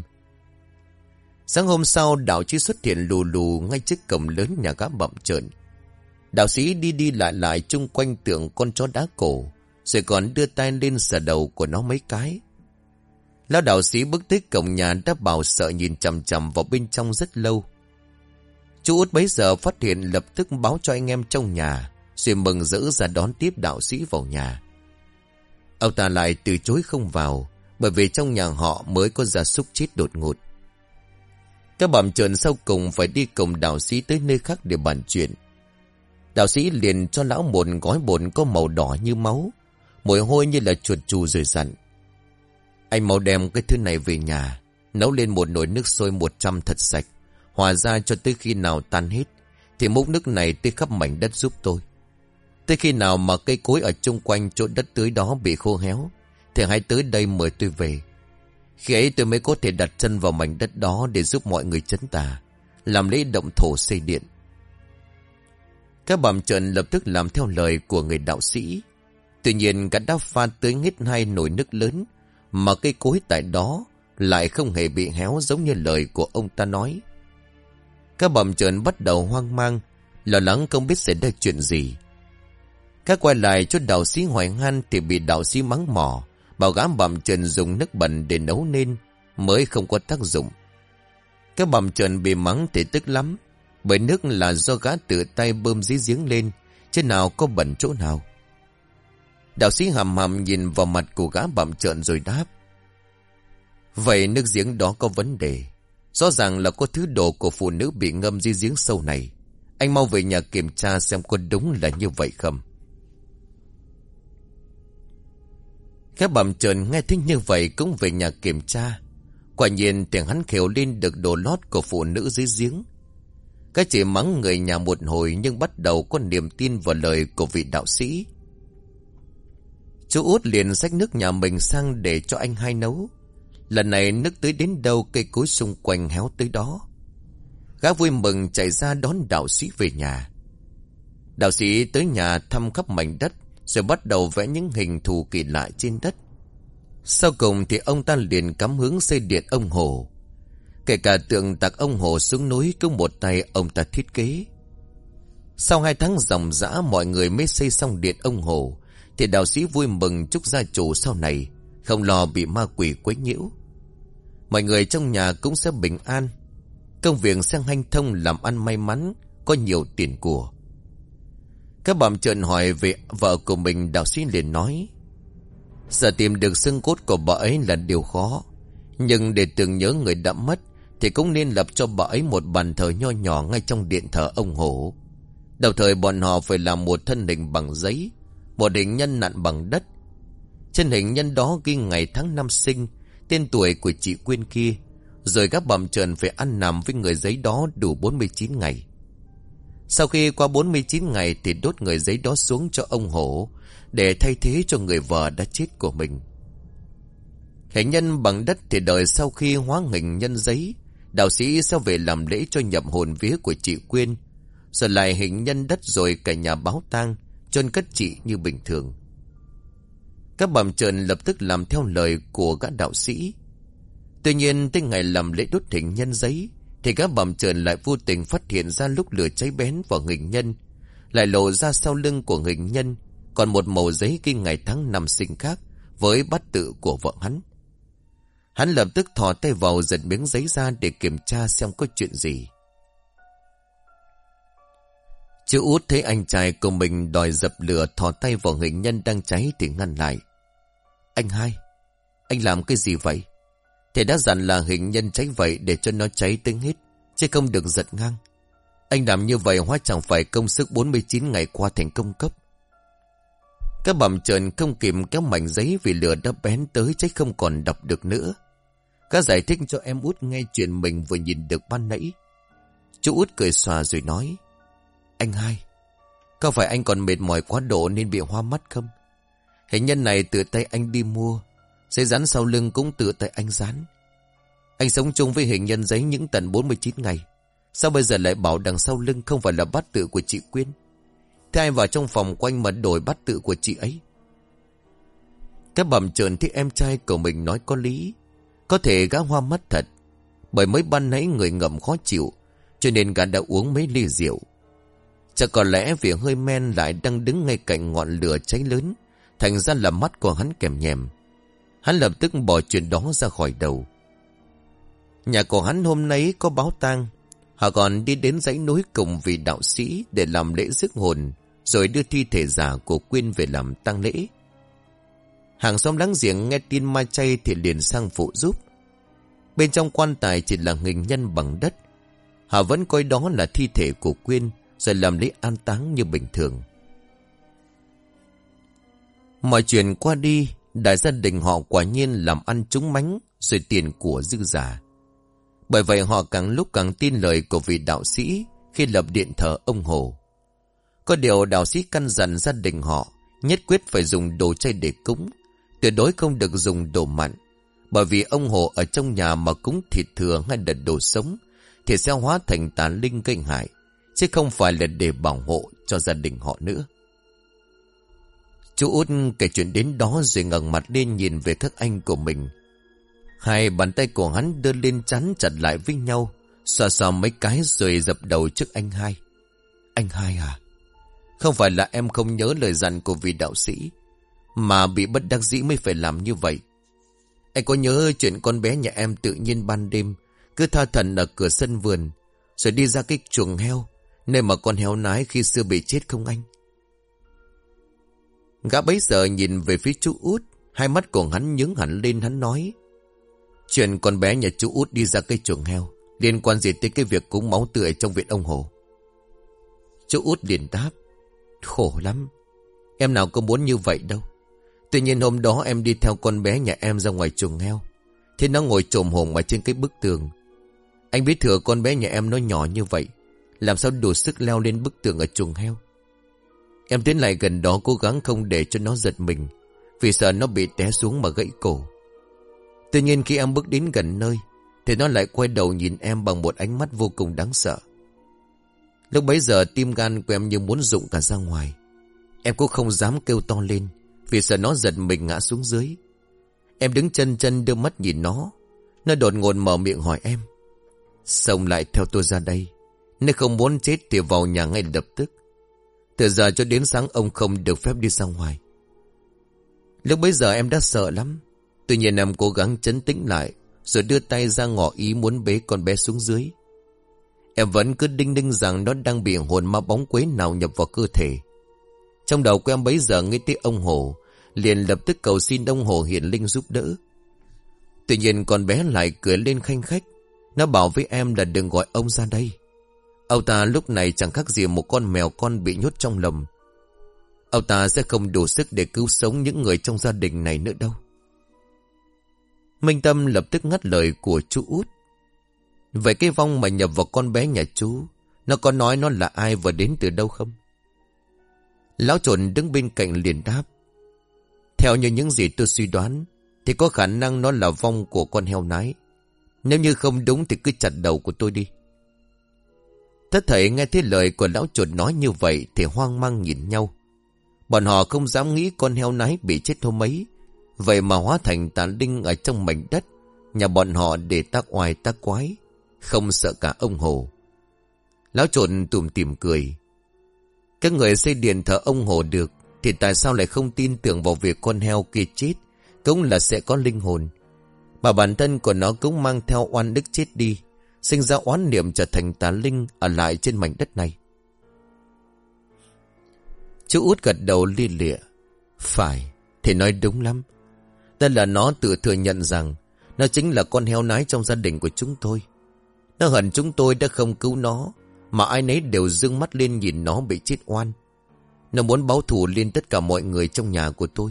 Sáng hôm sau, đạo sĩ xuất hiện lù lù ngay trước cổng lớn nhà gã bặm trợn. Đạo sĩ đi đi lại lại chung quanh tượng con chó đá cổ, rồi còn đưa tay lên sờ đầu của nó mấy cái. Lão đạo sĩ bước tới cổng nhà đã bảo sợ nhìn chằm chằm vào bên trong rất lâu. Chú Út bấy giờ phát hiện lập tức báo cho anh em trong nhà, rồi mừng rỡ ra đón tiếp đạo sĩ vào nhà. Ông ta lại từ chối không vào, bởi vì trong nhà họ mới có gia súc chết đột ngột. Các bặm trợn sau cùng phải đi cùng đạo sĩ tới nơi khác để bàn chuyện. Đạo sĩ liền cho lão một gói bột có màu đỏ như máu, mùi hôi như là chuột chù rồi dặn: Anh mau đem cái thứ này về nhà, nấu lên một nồi nước sôi một trăm thật sạch, hòa ra cho tới khi nào tan hết, thì múc nước này tới khắp mảnh đất giúp tôi. Tới khi nào mà cây cối ở chung quanh chỗ đất tưới đó bị khô héo, thì hãy tới đây mời tôi về. Khi ấy tôi mới có thể đặt chân vào mảnh đất đó để giúp mọi người trấn tà, làm lễ động thổ xây điện. Các bặm trợn lập tức làm theo lời của người đạo sĩ. Tuy nhiên gã đã pha tới hết hai nồi nước lớn, mà cây cối tại đó lại không hề bị héo giống như lời của ông ta nói. Các bặm trợn bắt đầu hoang mang, lo lắng không biết xảy ra chuyện gì. Các quay lại cho đạo sĩ hỏi han thì bị đạo sĩ mắng mỏ, bảo gã bặm trợn dùng nước bẩn để nấu nên mới không có tác dụng. Các bặm trợn bị mắng thì tức lắm, bởi nước là do gã tự tay bơm dưới giếng lên, chứ nào có bẩn chỗ nào. Đạo sĩ hầm hầm nhìn vào mặt của gã bặm trợn rồi đáp: Vậy nước giếng đó có vấn đề. Rõ ràng là có thứ đồ của phụ nữ bị ngâm dưới giếng sâu này. Anh mau về nhà kiểm tra xem có đúng là như vậy không. Cái bầm trợn nghe thích như vậy cũng về nhà kiểm tra. Quả nhiên tiếng hắn khều lên được đồ lót của phụ nữ dưới giếng. Cái chị mắng người nhà một hồi nhưng bắt đầu có niềm tin vào lời của vị đạo sĩ. Chú Út liền xách nước nhà mình sang để cho anh hai nấu. Lần này nước tới đến đâu cây cối xung quanh héo tới đó. Gã vui mừng chạy ra đón đạo sĩ về nhà. Đạo sĩ tới nhà thăm khắp mảnh đất, rồi bắt đầu vẽ những hình thù kỳ lạ trên đất. Sau cùng thì ông ta liền cắm hướng xây điện ông Hồ. Kể cả tượng tạc ông Hồ xuống núi cũng một tay ông ta thiết kế. Sau hai tháng ròng rã mọi người mới xây xong điện ông Hồ, thì đạo sĩ vui mừng chúc gia chủ sau này không lo bị ma quỷ quấy nhiễu. Mọi người trong nhà cũng sẽ bình an, công việc sẽ hanh thông, làm ăn may mắn, có nhiều tiền của. Các bạn trợn hỏi về vợ của mình, đạo sĩ liền nói: giờ tìm được xương cốt của bà ấy là điều khó, nhưng để tưởng nhớ người đã mất thì cũng nên lập cho bà ấy một bàn thờ nho nhỏ ngay trong điện thờ ông Hổ. Đồng thời bọn họ phải làm một thân hình bằng giấy, một hình nhân nặn bằng đất. Trên hình nhân đó ghi ngày tháng năm sinh, tên tuổi của chị Quyên kia. Rồi các bầm trần phải ăn nằm với người giấy đó đủ bốn mươi chín ngày. Sau khi qua bốn mươi chín ngày thì đốt người giấy đó xuống cho ông Hổ, để thay thế cho người vợ đã chết của mình. Hình nhân bằng đất thì đợi sau khi hóa hình nhân giấy, đạo sĩ sẽ về làm lễ cho nhập hồn vía của chị Quyên, rồi lại hình nhân đất, rồi cả nhà báo tang, chôn cất chị như bình thường. Các bầm trợn lập tức làm theo lời của gã đạo sĩ. Tuy nhiên tới ngày làm lễ đốt hình nhân giấy thì các bầm trợn lại vô tình phát hiện ra lúc lửa cháy bén vào hình nhân, lại lộ ra sau lưng của hình nhân còn một mẩu giấy ghi ngày tháng năm sinh khác với bát tự của vợ hắn. Hắn lập tức thò tay vào giật miếng giấy ra để kiểm tra xem có chuyện gì. Chú Út thấy anh trai của mình đòi dập lửa, thò tay vào hình nhân đang cháy thì ngăn lại. Anh hai, anh làm cái gì vậy? Thầy đã dặn là hình nhân cháy vậy để cho nó cháy tới hết, chứ không được giật ngang. Anh làm như vậy hóa chẳng phải công sức bốn mươi chín ngày qua thành công cấp. Các bầm trợn không kịp kéo mảnh giấy vì lửa đã bén tới cháy không còn đọc được nữa. Các giải thích cho em Út nghe chuyện mình vừa nhìn được ban nãy. Chú Út cười xòa rồi nói: Anh hai, có phải anh còn mệt mỏi quá độ nên bị hoa mắt không? Hình nhân này tự tay anh đi mua, giấy dán sau lưng cũng tự tay anh dán. Anh sống chung với hình nhân giấy những tận bốn mươi chín ngày, sao bây giờ lại bảo đằng sau lưng không phải là bát tự của chị Quyên? Thế ai vào trong phòng quanh mà đổi bát tự của chị ấy? Cái bầm trợn thấy em trai của mình nói có lý. Có thể gã hoa mắt thật, bởi mới ban nãy người ngậm khó chịu, cho nên gã đã uống mấy ly rượu. Chắc có lẽ vì hơi men lại đang đứng ngay cạnh ngọn lửa cháy lớn, thành ra là mắt của hắn kèm nhèm. Hắn lập tức bỏ chuyện đó ra khỏi đầu. Nhà của hắn hôm nay có báo tang, họ còn đi đến dãy núi cùng vị đạo sĩ để làm lễ rước hồn, rồi đưa thi thể giả của Quyên về làm tang lễ. Hàng xóm láng giềng nghe tin ma chay thì liền sang phụ giúp. Bên trong quan tài chỉ là hình nhân bằng đất. Họ vẫn coi đó là thi thể của Quyên, rồi làm lễ an táng như bình thường. Mọi chuyện qua đi, đại gia đình họ quả nhiên làm ăn trúng mánh, rồi tiền của dư giả. Bởi vậy họ càng lúc càng tin lời của vị đạo sĩ khi lập điện thờ ông Hồ. Có điều đạo sĩ căn dặn gia đình họ nhất quyết phải dùng đồ chay để cúng, tuyệt đối không được dùng đồ mặn. Bởi vì ông Hồ ở trong nhà mà cúng thịt thừa hay là đồ sống thì sẽ hóa thành tà linh gây hại, chứ không phải là để bảo hộ cho gia đình họ nữa. Chú Út kể chuyện đến đó rồi ngẩng mặt lên nhìn về các anh của mình. Hai bàn tay của hắn đưa lên trán chặt lại với nhau, xoa xoa mấy cái rồi dập đầu trước anh hai. Anh hai à, không phải là em không nhớ lời dặn của vị đạo sĩ, mà bị bất đắc dĩ mới phải làm như vậy. Anh có nhớ chuyện con bé nhà em tự nhiên ban đêm cứ tha thần ở cửa sân vườn, rồi đi ra cái chuồng heo, nơi mà con heo nái khi xưa bị chết không anh? Gã bấy giờ nhìn về phía chú Út, hai mắt của hắn nhướng hẳn lên. Hắn nói: Chuyện con bé nhà chú Út đi ra cây chuồng heo liên quan gì tới cái việc cúng máu tươi trong viện ông Hồ? Chú út liền đáp: Khổ lắm, em nào có muốn như vậy đâu. Tuy nhiên hôm đó em đi theo con bé nhà em ra ngoài chuồng heo, thì nó ngồi chồm hổm ở trên cái bức tường. Anh biết thừa con bé nhà em nó nhỏ như vậy, làm sao đủ sức leo lên bức tường ở chuồng heo. Em tiến lại gần đó cố gắng không để cho nó giật mình, vì sợ nó bị té xuống mà gãy cổ. Tuy nhiên khi em bước đến gần nơi, thì nó lại quay đầu nhìn em bằng một ánh mắt vô cùng đáng sợ. Lúc bấy giờ tim gan của em như muốn rụng cả ra ngoài. Em cũng không dám kêu to lên, vì sợ nó giật mình ngã xuống dưới. Em đứng chân chân đưa mắt nhìn nó. Nó đột ngột mở miệng hỏi em: Sao lại theo tôi ra đây? Nếu không muốn chết thì vào nhà ngay lập tức. Từ giờ cho đến sáng ông không được phép đi ra ngoài. Lúc bấy giờ em đã sợ lắm. Tuy nhiên em cố gắng trấn tĩnh lại, rồi đưa tay ra ngỏ ý muốn bế con bé xuống dưới. Em vẫn cứ đinh đinh rằng nó đang bị hồn ma bóng quế nào nhập vào cơ thể. Trong đầu của em bấy giờ nghĩ tới ông Hổ, liền lập tức cầu xin ông Hổ hiển linh giúp đỡ. Tuy nhiên con bé lại cười lên khanh khách. Nó bảo với em là đừng gọi ông ra đây. Ông ta lúc này chẳng khác gì một con mèo con bị nhốt trong lồng. Ông ta sẽ không đủ sức để cứu sống những người trong gia đình này nữa đâu. Minh Tâm lập tức ngắt lời của chú út. Vậy cái vong mà nhập vào con bé nhà chú, nó có nói nó là ai và đến từ đâu không? Lão Trộn đứng bên cạnh liền đáp: Theo như những gì tôi suy đoán, thì có khả năng nó là vong của con heo nái. Nếu như không đúng thì cứ chặt đầu của tôi đi. Tất thảy nghe thấy lời của lão Trộn nói như vậy thì hoang mang nhìn nhau. Bọn họ không dám nghĩ con heo nái bị chết hôm ấy, vậy mà hóa thành tà linh ở trong mảnh đất nhà bọn họ để tác oai tác quái, không sợ cả ông Hồ. Lão Trộn tủm tỉm cười: Các người xây điện thờ ông Hồ được, thì tại sao lại không tin tưởng vào việc con heo kia chết cũng là sẽ có linh hồn, mà bản thân của nó cũng mang theo oan đức chết đi, sinh ra oán niệm trở thành tà linh ở lại trên mảnh đất này? Chú út gật đầu lia lịa: Phải, thì nói đúng lắm. Đây là nó tự thừa nhận rằng nó chính là con heo nái trong gia đình của chúng tôi. Nó hận chúng tôi đã không cứu nó, mà ai nấy đều dương mắt lên nhìn nó bị chết oan. Nó muốn báo thù lên tất cả mọi người trong nhà của tôi.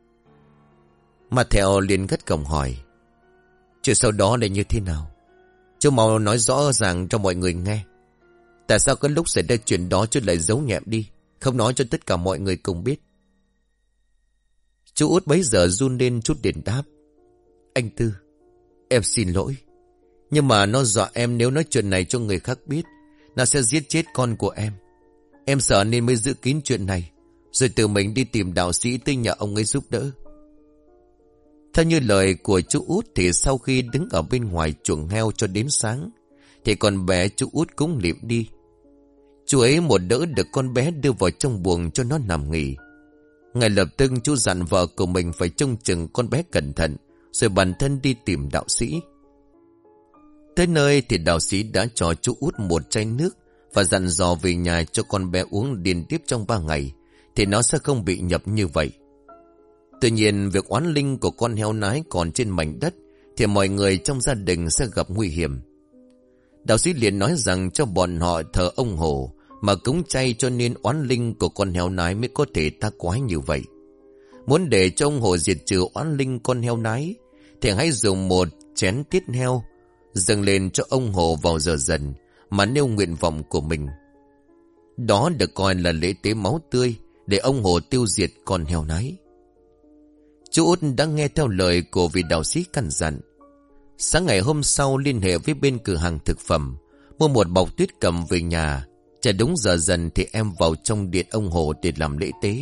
Mà Thẹo liền gắt gỏng hỏi: Chuyện sau đó là như thế nào? Chú mau nói rõ ràng cho mọi người nghe. Tại sao cái lúc xảy ra chuyện đó chú lại giấu nhẹm đi, không nói cho tất cả mọi người cùng biết? Chú út bấy giờ run lên chút đền đáp: Anh Tư, em xin lỗi. Nhưng mà nó dọa em nếu nói chuyện này cho người khác biết, nó sẽ giết chết con của em. Em sợ nên mới giữ kín chuyện này, rồi tự mình đi tìm đạo sĩ tới nhờ ông ấy giúp đỡ. Theo như lời của chú út thì sau khi đứng ở bên ngoài chuồng heo cho đến sáng, thì con bé chú út cũng liệm đi. Chú ấy một đỡ được con bé đưa vào trong buồng cho nó nằm nghỉ. Ngay lập tức chú dặn vợ của mình phải trông chừng con bé cẩn thận, rồi bản thân đi tìm đạo sĩ. Tới nơi thì đạo sĩ đã cho chú út một chai nước và dặn dò về nhà cho con bé uống liên tiếp trong ba ngày, thì nó sẽ không bị nhập như vậy. Tuy nhiên việc oán linh của con heo nái còn trên mảnh đất thì mọi người trong gia đình sẽ gặp nguy hiểm. Đạo sĩ liền nói rằng cho bọn họ thờ ông Hổ mà cúng chay, cho nên oán linh của con heo nái mới có thể tác quái như vậy. Muốn để cho ông Hổ diệt trừ oán linh con heo nái thì hãy dùng một chén tiết heo dâng lên cho ông Hổ vào giờ dần mà nêu nguyện vọng của mình. Đó được coi là lễ tế máu tươi để ông Hổ tiêu diệt con heo nái. Chú út đã nghe theo lời của vị đạo sĩ căn dặn. Sáng ngày hôm sau liên hệ với bên cửa hàng thực phẩm, mua một bọc tuyết cầm về nhà. Chờ đúng giờ dần thì em vào trong điện ông Hổ để làm lễ tế.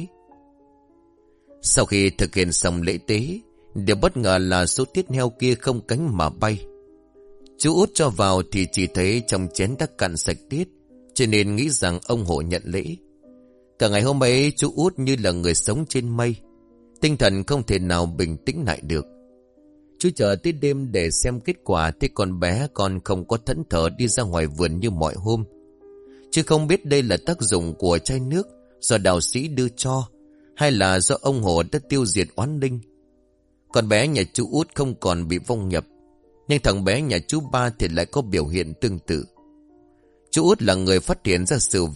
Sau khi thực hiện xong lễ tế, điều bất ngờ là số tiết heo kia không cánh mà bay. Chú út cho vào thì chỉ thấy trong chén đã cạn sạch tiết, cho nên nghĩ rằng ông Hổ nhận lễ. Cả ngày hôm ấy chú út như là người sống trên mây, tinh thần không thể nào bình tĩnh lại được. Chú chờ tới đêm để xem kết quả, thì con bé còn không có thẫn thờ đi ra ngoài vườn như mọi hôm. Chứ không biết đây là tác dụng của chai nước do đạo sĩ đưa cho, hay là do ông Hổ đã tiêu diệt oán linh. Con bé nhà chú út không còn bị vong nhập, nhưng thằng bé nhà chú ba thì lại có biểu hiện tương tự. Chú út là người phát hiện ra sự việc,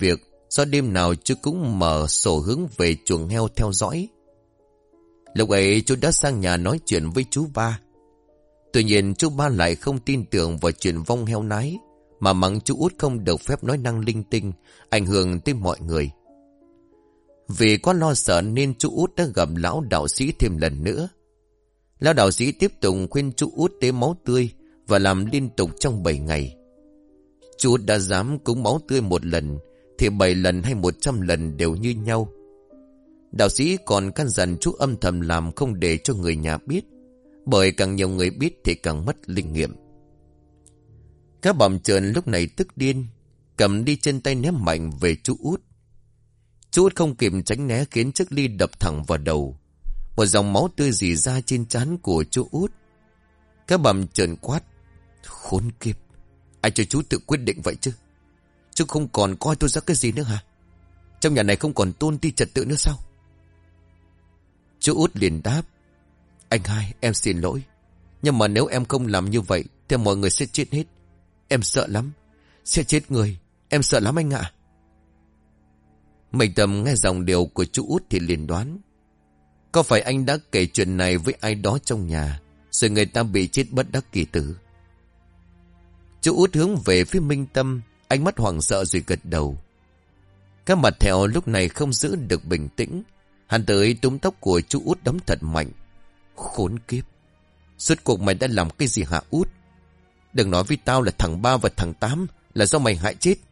Do đêm nào chú cũng mở sổ hướng về chuồng heo theo dõi. Lúc ấy chú đã sang nhà nói chuyện với chú ba. Tuy nhiên chú ba lại không tin tưởng vào chuyện vong heo nái, mà mắng chú út không được phép nói năng linh tinh, ảnh hưởng tới mọi người. Vì quá lo sợ nên chú út đã gặp lão đạo sĩ thêm lần nữa. Lão đạo sĩ tiếp tục khuyên chú út tế máu tươi và làm liên tục trong bảy ngày. Chú út đã dám cúng máu tươi một lần thì bảy lần hay một trăm lần đều như nhau. Đạo sĩ còn căn dặn chú âm thầm làm, không để cho người nhà biết, bởi càng nhiều người biết thì càng mất linh nghiệm. Các bầm trợn lúc này tức điên, cầm đi trên tay ném mạnh về chú út. Chú út không kịp tránh né khiến chiếc ly đập thẳng vào đầu. Một dòng máu tươi rỉ ra trên trán của chú út. Các bầm trợn quát: Khốn kiếp, ai cho chú tự quyết định vậy chứ? Chú không còn coi tôi ra cái gì nữa hả? Trong nhà này không còn tôn ti trật tự nữa sao? Chú út liền đáp: Anh hai, em xin lỗi. Nhưng mà nếu em không làm như vậy thì mọi người sẽ chết hết. Em sợ lắm. Sẽ chết người. Em sợ lắm anh ạ. Mình Tâm nghe dòng điều của chú út thì liền đoán: Có phải anh đã kể chuyện này với ai đó trong nhà, rồi người ta bị chết bất đắc kỳ tử? Chú út hướng về phía Minh Tâm, ánh mắt hoảng sợ rồi gật đầu. Các mặt thẹo lúc này không giữ được bình tĩnh. Hắn tới túm tóc của chú út đấm thật mạnh. Khốn kiếp, suốt cuộc mày đã làm cái gì hả út? Đừng nói với tao là thằng Ba và thằng Tám là do mày hại chết.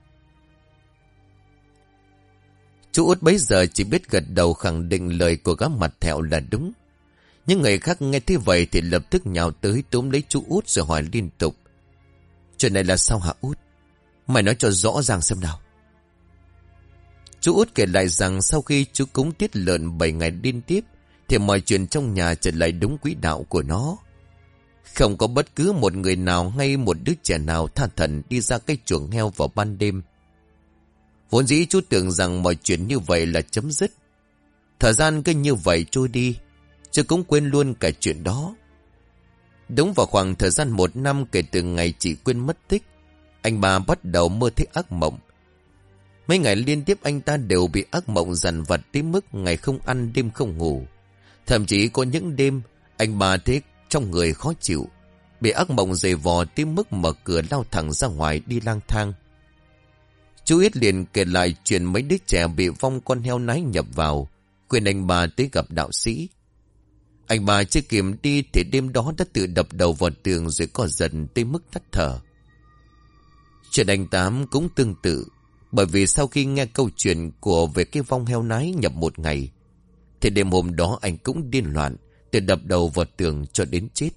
Chú út bấy giờ chỉ biết gật đầu khẳng định lời của gã mặt thẹo là đúng. Nhưng người khác nghe thế vậy thì lập tức nhào tới túm lấy chú út rồi hỏi liên tục: Chuyện này là sao hả út? Mày nói cho rõ ràng xem nào. Chú út kể lại rằng sau khi chú cúng tiết lợn bảy ngày liên tiếp thì mọi chuyện trong nhà trở lại đúng quỹ đạo của nó. Không có bất cứ một người nào hay một đứa trẻ nào tha thẩn đi ra cái chuồng heo vào ban đêm. Vốn dĩ chú tưởng rằng mọi chuyện như vậy là chấm dứt. Thời gian cứ như vậy trôi đi, chú cũng quên luôn cả chuyện đó. Đúng vào khoảng thời gian một năm kể từ ngày chị Quyên mất tích, anh Ba bắt đầu mơ thấy ác mộng. Mấy ngày liên tiếp anh ta đều bị ác mộng dằn vặt đến mức ngày không ăn đêm không ngủ. Thậm chí có những đêm anh Ba thấy trong người khó chịu, bị ác mộng giày vò đến mức mở cửa lao thẳng ra ngoài đi lang thang. Chú Ít liền kể lại chuyện mấy đứa trẻ bị vong con heo nái nhập vào, khuyên anh Ba tới gặp đạo sĩ. Anh Ba chưa kịp đi thì đêm đó đã tự đập đầu vào tường rồi co giật tới mức tắt thở. Chuyện anh Tám cũng tương tự, bởi vì sau khi nghe câu chuyện của về cái vong heo nái nhập một ngày, thì đêm hôm đó anh cũng điên loạn, tự đập đầu vào tường cho đến chết.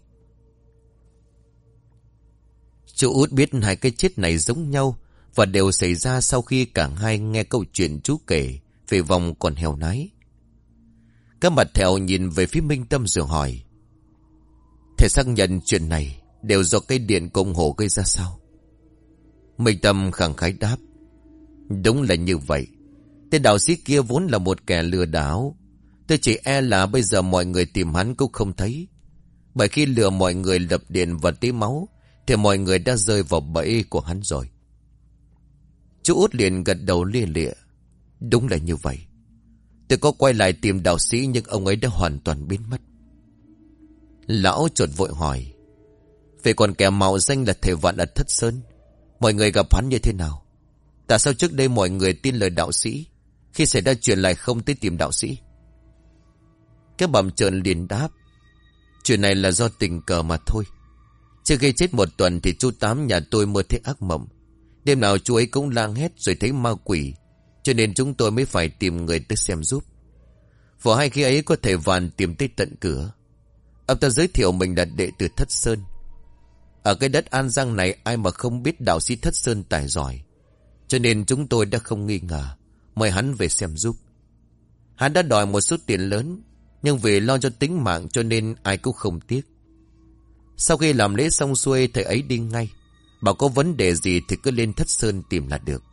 Chú Út biết hai cái chết này giống nhau và đều xảy ra sau khi cả hai nghe câu chuyện chú kể về vong con heo nái. Các mặt thẹo nhìn về phía Minh Tâm rồi hỏi: Thầy xác nhận chuyện này đều do cây điện công hồ gây ra sao? Minh Tâm khẳng khái đáp: Đúng là như vậy. Tên đạo sĩ kia vốn là một kẻ lừa đảo. Tôi chỉ e là bây giờ mọi người tìm hắn cũng không thấy. Bởi khi lừa mọi người lập điện và tí máu thì mọi người đã rơi vào bẫy của hắn rồi. Chú Út liền gật đầu lia lịa: Đúng là như vậy. Tôi có quay lại tìm đạo sĩ nhưng ông ấy đã hoàn toàn biến mất. Lão chợt vội hỏi: Vậy còn kẻ mạo danh là thầy Vạn ở Thất Sơn, mọi người gặp hắn như thế nào? Tại sao trước đây mọi người tin lời đạo sĩ, khi xảy ra chuyện lại không tới tìm đạo sĩ? Cái bầm trợn liền đáp: Chuyện này là do tình cờ mà thôi. Trước khi chết một tuần thì chú Tám nhà tôi mơ thấy ác mộng. Đêm nào chú ấy cũng lang hét rồi thấy ma quỷ, cho nên chúng tôi mới phải tìm người tới xem giúp. Vừa hay khi ấy có thầy Vạn tìm tới tận cửa. Ông ta giới thiệu mình là đệ tử Thất Sơn. Ở cái đất An Giang này ai mà không biết đạo sĩ Thất Sơn tài giỏi, cho nên chúng tôi đã không nghi ngờ, mời hắn về xem giúp. Hắn đã đòi một số tiền lớn, nhưng vì lo cho tính mạng cho nên ai cũng không tiếc. Sau khi làm lễ xong xuôi, thầy ấy đi ngay, bảo có vấn đề gì thì cứ lên Thất Sơn tìm là được.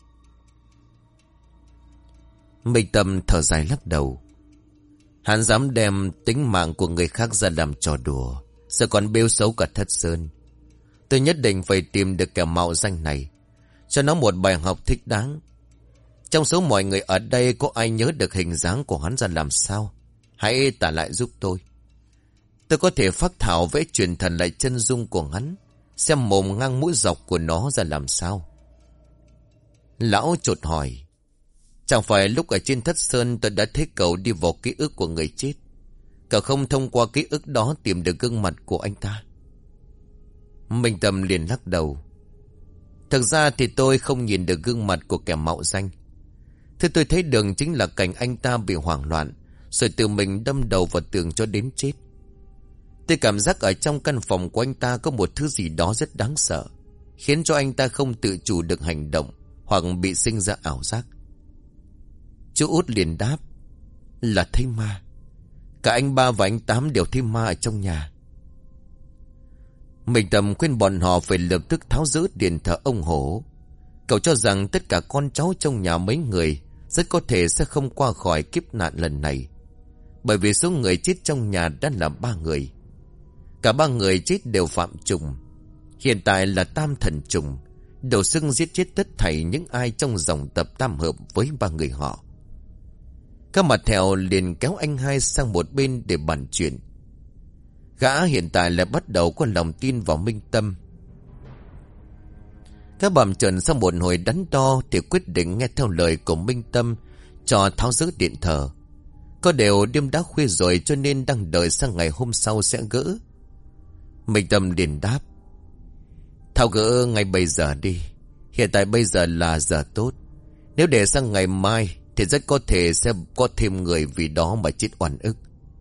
Minh Tâm thở dài lắc đầu. Hắn dám đem tính mạng của người khác ra làm trò đùa, giờ còn bêu xấu cả Thất Sơn. Tôi nhất định phải tìm được kẻ mạo danh này, cho nó một bài học thích đáng. Trong số mọi người ở đây có ai nhớ được hình dáng của hắn ra làm sao? Hãy tả lại giúp tôi. Tôi có thể phác thảo vẽ truyền thần lại chân dung của hắn, xem mồm ngang mũi dọc của nó ra làm sao. Lão chột hỏi. Chẳng phải lúc ở trên Thất Sơn tôi đã thấy cậu đi vào ký ức của người chết? Cậu không thông qua ký ức đó tìm được gương mặt của anh ta? Minh Tâm liền lắc đầu. Thực ra thì tôi không nhìn được gương mặt của kẻ mạo danh. Thứ tôi thấy được chính là cảnh anh ta bị hoảng loạn, rồi tự mình đâm đầu vào tường cho đến chết. Tôi cảm giác ở trong căn phòng của anh ta có một thứ gì đó rất đáng sợ, khiến cho anh ta không tự chủ được hành động, hoặc bị sinh ra ảo giác. Chú Út liền đáp. Là thấy ma. Cả anh ba và anh Tám đều thấy ma ở trong nhà. Minh Tâm khuyên bọn họ phải lập tức tháo dỡ điện thờ ông Hổ. Cậu cho rằng tất cả con cháu trong nhà mấy người rất có thể sẽ không qua khỏi kiếp nạn lần này, bởi vì số người chết trong nhà đã là ba người. Cả ba người chết đều phạm trùng. Hiện tại là tam thần trùng, đầu xưng giết chết tất thảy những ai trong dòng tập tam hợp với ba người họ. Các mặt thèo liền kéo anh hai sang một bên để bàn chuyện. Gã hiện tại lại bắt đầu có lòng tin vào Minh Tâm. Các bầm trần sau một hồi đắn đo thì quyết định nghe theo lời của Minh Tâm, cho tháo dỡ điện thờ. Có điều đêm đã khuya rồi cho nên đang đợi sang ngày hôm sau sẽ gỡ. Minh Tâm liền đáp. Tháo gỡ ngay bây giờ đi. Hiện tại bây giờ là giờ tốt. Nếu để sang ngày mai thì rất có thể sẽ có thêm người vì đó mà chết oan ức.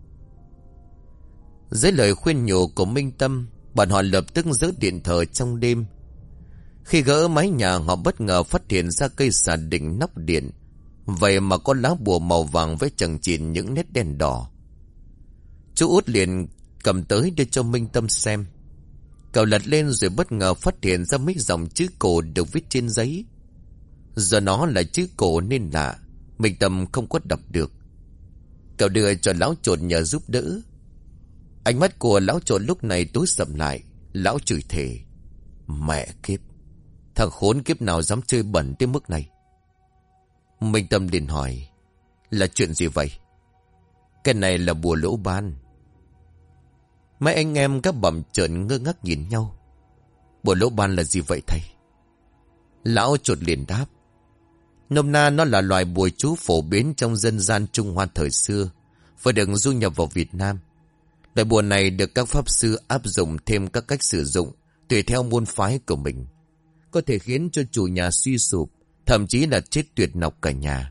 Dưới lời khuyên nhủ của Minh Tâm, bọn họ lập tức dỡ điện thờ trong đêm. Khi gỡ mái nhà, họ bất ngờ phát hiện ra cây xà đỉnh nóc điện. Vậy mà có lá bùa màu vàng với chằng chịt những nét đen đỏ. Chú Út liền cầm tới đưa cho Minh Tâm xem. Cậu lật lên rồi bất ngờ phát hiện ra mấy dòng chữ cổ được viết trên giấy. Do nó là chữ cổ nên lạ, Minh Tâm không có đọc được. Cậu đưa cho lão Trột nhờ giúp đỡ. Ánh mắt của lão Trột lúc này tối sầm lại. Lão chửi thề. Mẹ kiếp, thằng khốn kiếp nào dám chơi bẩn tới mức này. Minh Tâm liền hỏi. Là chuyện gì vậy? Cái này là bùa lỗ ban. Mấy anh em các bẩm trợn ngơ ngác nhìn nhau. Bùa lỗ ban là gì vậy thầy? Lão Trột liền đáp. Nôm na nó là loài bùa chú phổ biến trong dân gian Trung Hoa thời xưa, và được du nhập vào Việt Nam. Loại bùa này được các pháp sư áp dụng thêm các cách sử dụng tùy theo môn phái của mình, có thể khiến cho chủ nhà suy sụp, thậm chí là chết tuyệt nọc cả nhà.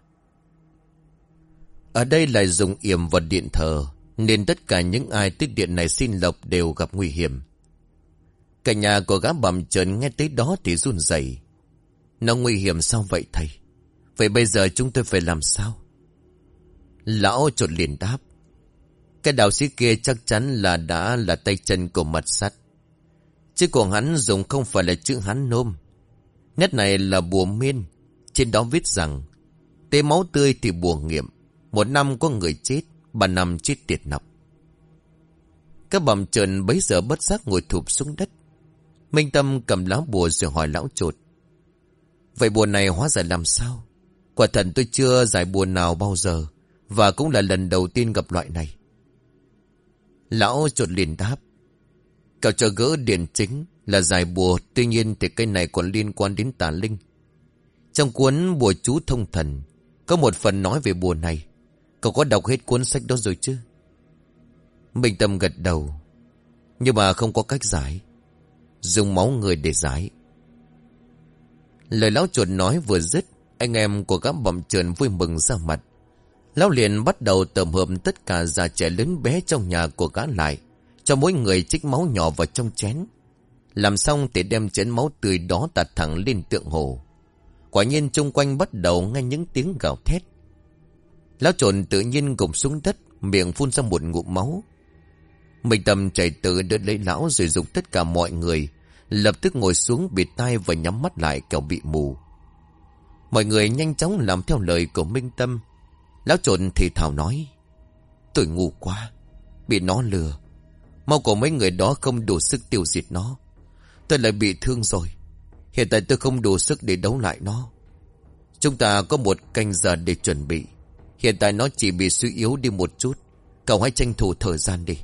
Ở đây lại dùng yểm vào điện thờ, nên tất cả những ai tới điện này xin lộc đều gặp nguy hiểm. Cả nhà của gã bầm trợn nghe tới đó thì run rẩy. Nó nguy hiểm sao vậy thầy? Vậy bây giờ chúng tôi phải làm sao? Lão Trột liền đáp. Cái đạo sĩ kia chắc chắn là đã là tay chân của mật sắt. Chữ của hắn dùng không phải là chữ Hán Nôm. Nét này là bùa miên. Trên đó viết rằng tế máu tươi thì bùa nghiệm. Một năm có người chết, ba năm chết tiệt nọc. Các bầm trợn bấy giờ bất giác ngồi thụp xuống đất. Minh Tâm cầm lá bùa rồi hỏi lão Trột. Vậy bùa này hóa giải làm sao? Quả thật tôi chưa giải bùa nào bao giờ, và cũng là lần đầu tiên gặp loại này. Lão Trột liền đáp. Cậu cho gỡ điện chính là giải bùa, tuy nhiên thì cái này còn liên quan đến tà linh. Trong cuốn bùa chú thông thần có một phần nói về bùa này. Cậu có đọc hết cuốn sách đó rồi chứ? Minh Tâm gật đầu. Nhưng mà không có cách giải. Dùng máu người để giải. Lời lão Trột nói vừa dứt, anh em của các bầm trợn vui mừng ra mặt. Lão liền bắt đầu tầm hợp tất cả già trẻ lớn bé trong nhà của gã lại, cho mỗi người trích máu nhỏ vào trong chén. Làm xong thì đem chén máu tươi đó tạt thẳng lên tượng hồ. Quả nhiên chung quanh bắt đầu nghe những tiếng gào thét. Lão Trột tự nhiên gục xuống đất, miệng phun ra một ngụm máu. Minh Tâm chạy tới đỡ lấy lão rồi dục tất cả mọi người lập tức ngồi xuống bịt tai và nhắm mắt lại kẻo bị mù. Mọi người nhanh chóng làm theo lời của Minh Tâm. Lão Trột thì thào nói. Tôi ngu quá, bị nó lừa. Mau của mấy người đó không đủ sức tiêu diệt nó. Tôi lại bị thương rồi. Hiện tại tôi không đủ sức để đấu lại nó. Chúng ta có một canh giờ để chuẩn bị. Hiện tại nó chỉ bị suy yếu đi một chút. Cậu hãy tranh thủ thời gian đi.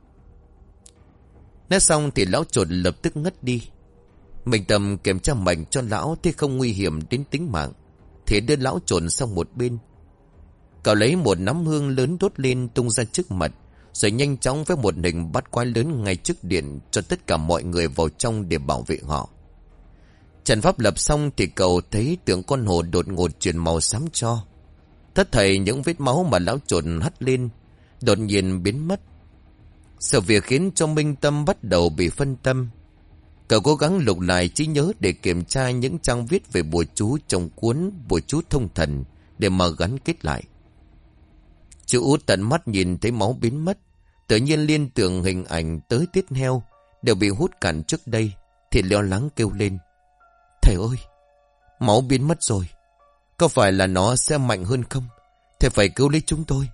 Nói xong thì lão trồn lập tức ngất đi. Minh Tâm kiểm tra mạch cho lão thì không nguy hiểm đến tính mạng, thì đưa lão trồn sang một bên. Cậu lấy một nắm hương lớn đốt lên tung ra trước mặt, rồi nhanh chóng với một hình bắt quái lớn ngay trước điện cho tất cả mọi người vào trong để bảo vệ họ. Trận pháp lập xong thì cậu thấy tượng con hồ đột ngột chuyển màu xám cho. Thất thảy những vết máu mà lão trồn hắt lên đột nhiên biến mất. Sự việc khiến cho Minh Tâm bắt đầu bị phân tâm. Cậu cố gắng lục lại trí nhớ để kiểm tra những trang viết về bùa chú trong cuốn bùa chú thông thần để mà gắn kết lại. Chú út tận mắt nhìn thấy máu biến mất, tự nhiên liên tưởng hình ảnh tới tiết heo đều bị hút cạn trước đây, thì lo lắng kêu lên: Thầy ơi, máu biến mất rồi. Có phải là nó sẽ mạnh hơn không? Thầy phải cứu lấy chúng tôi.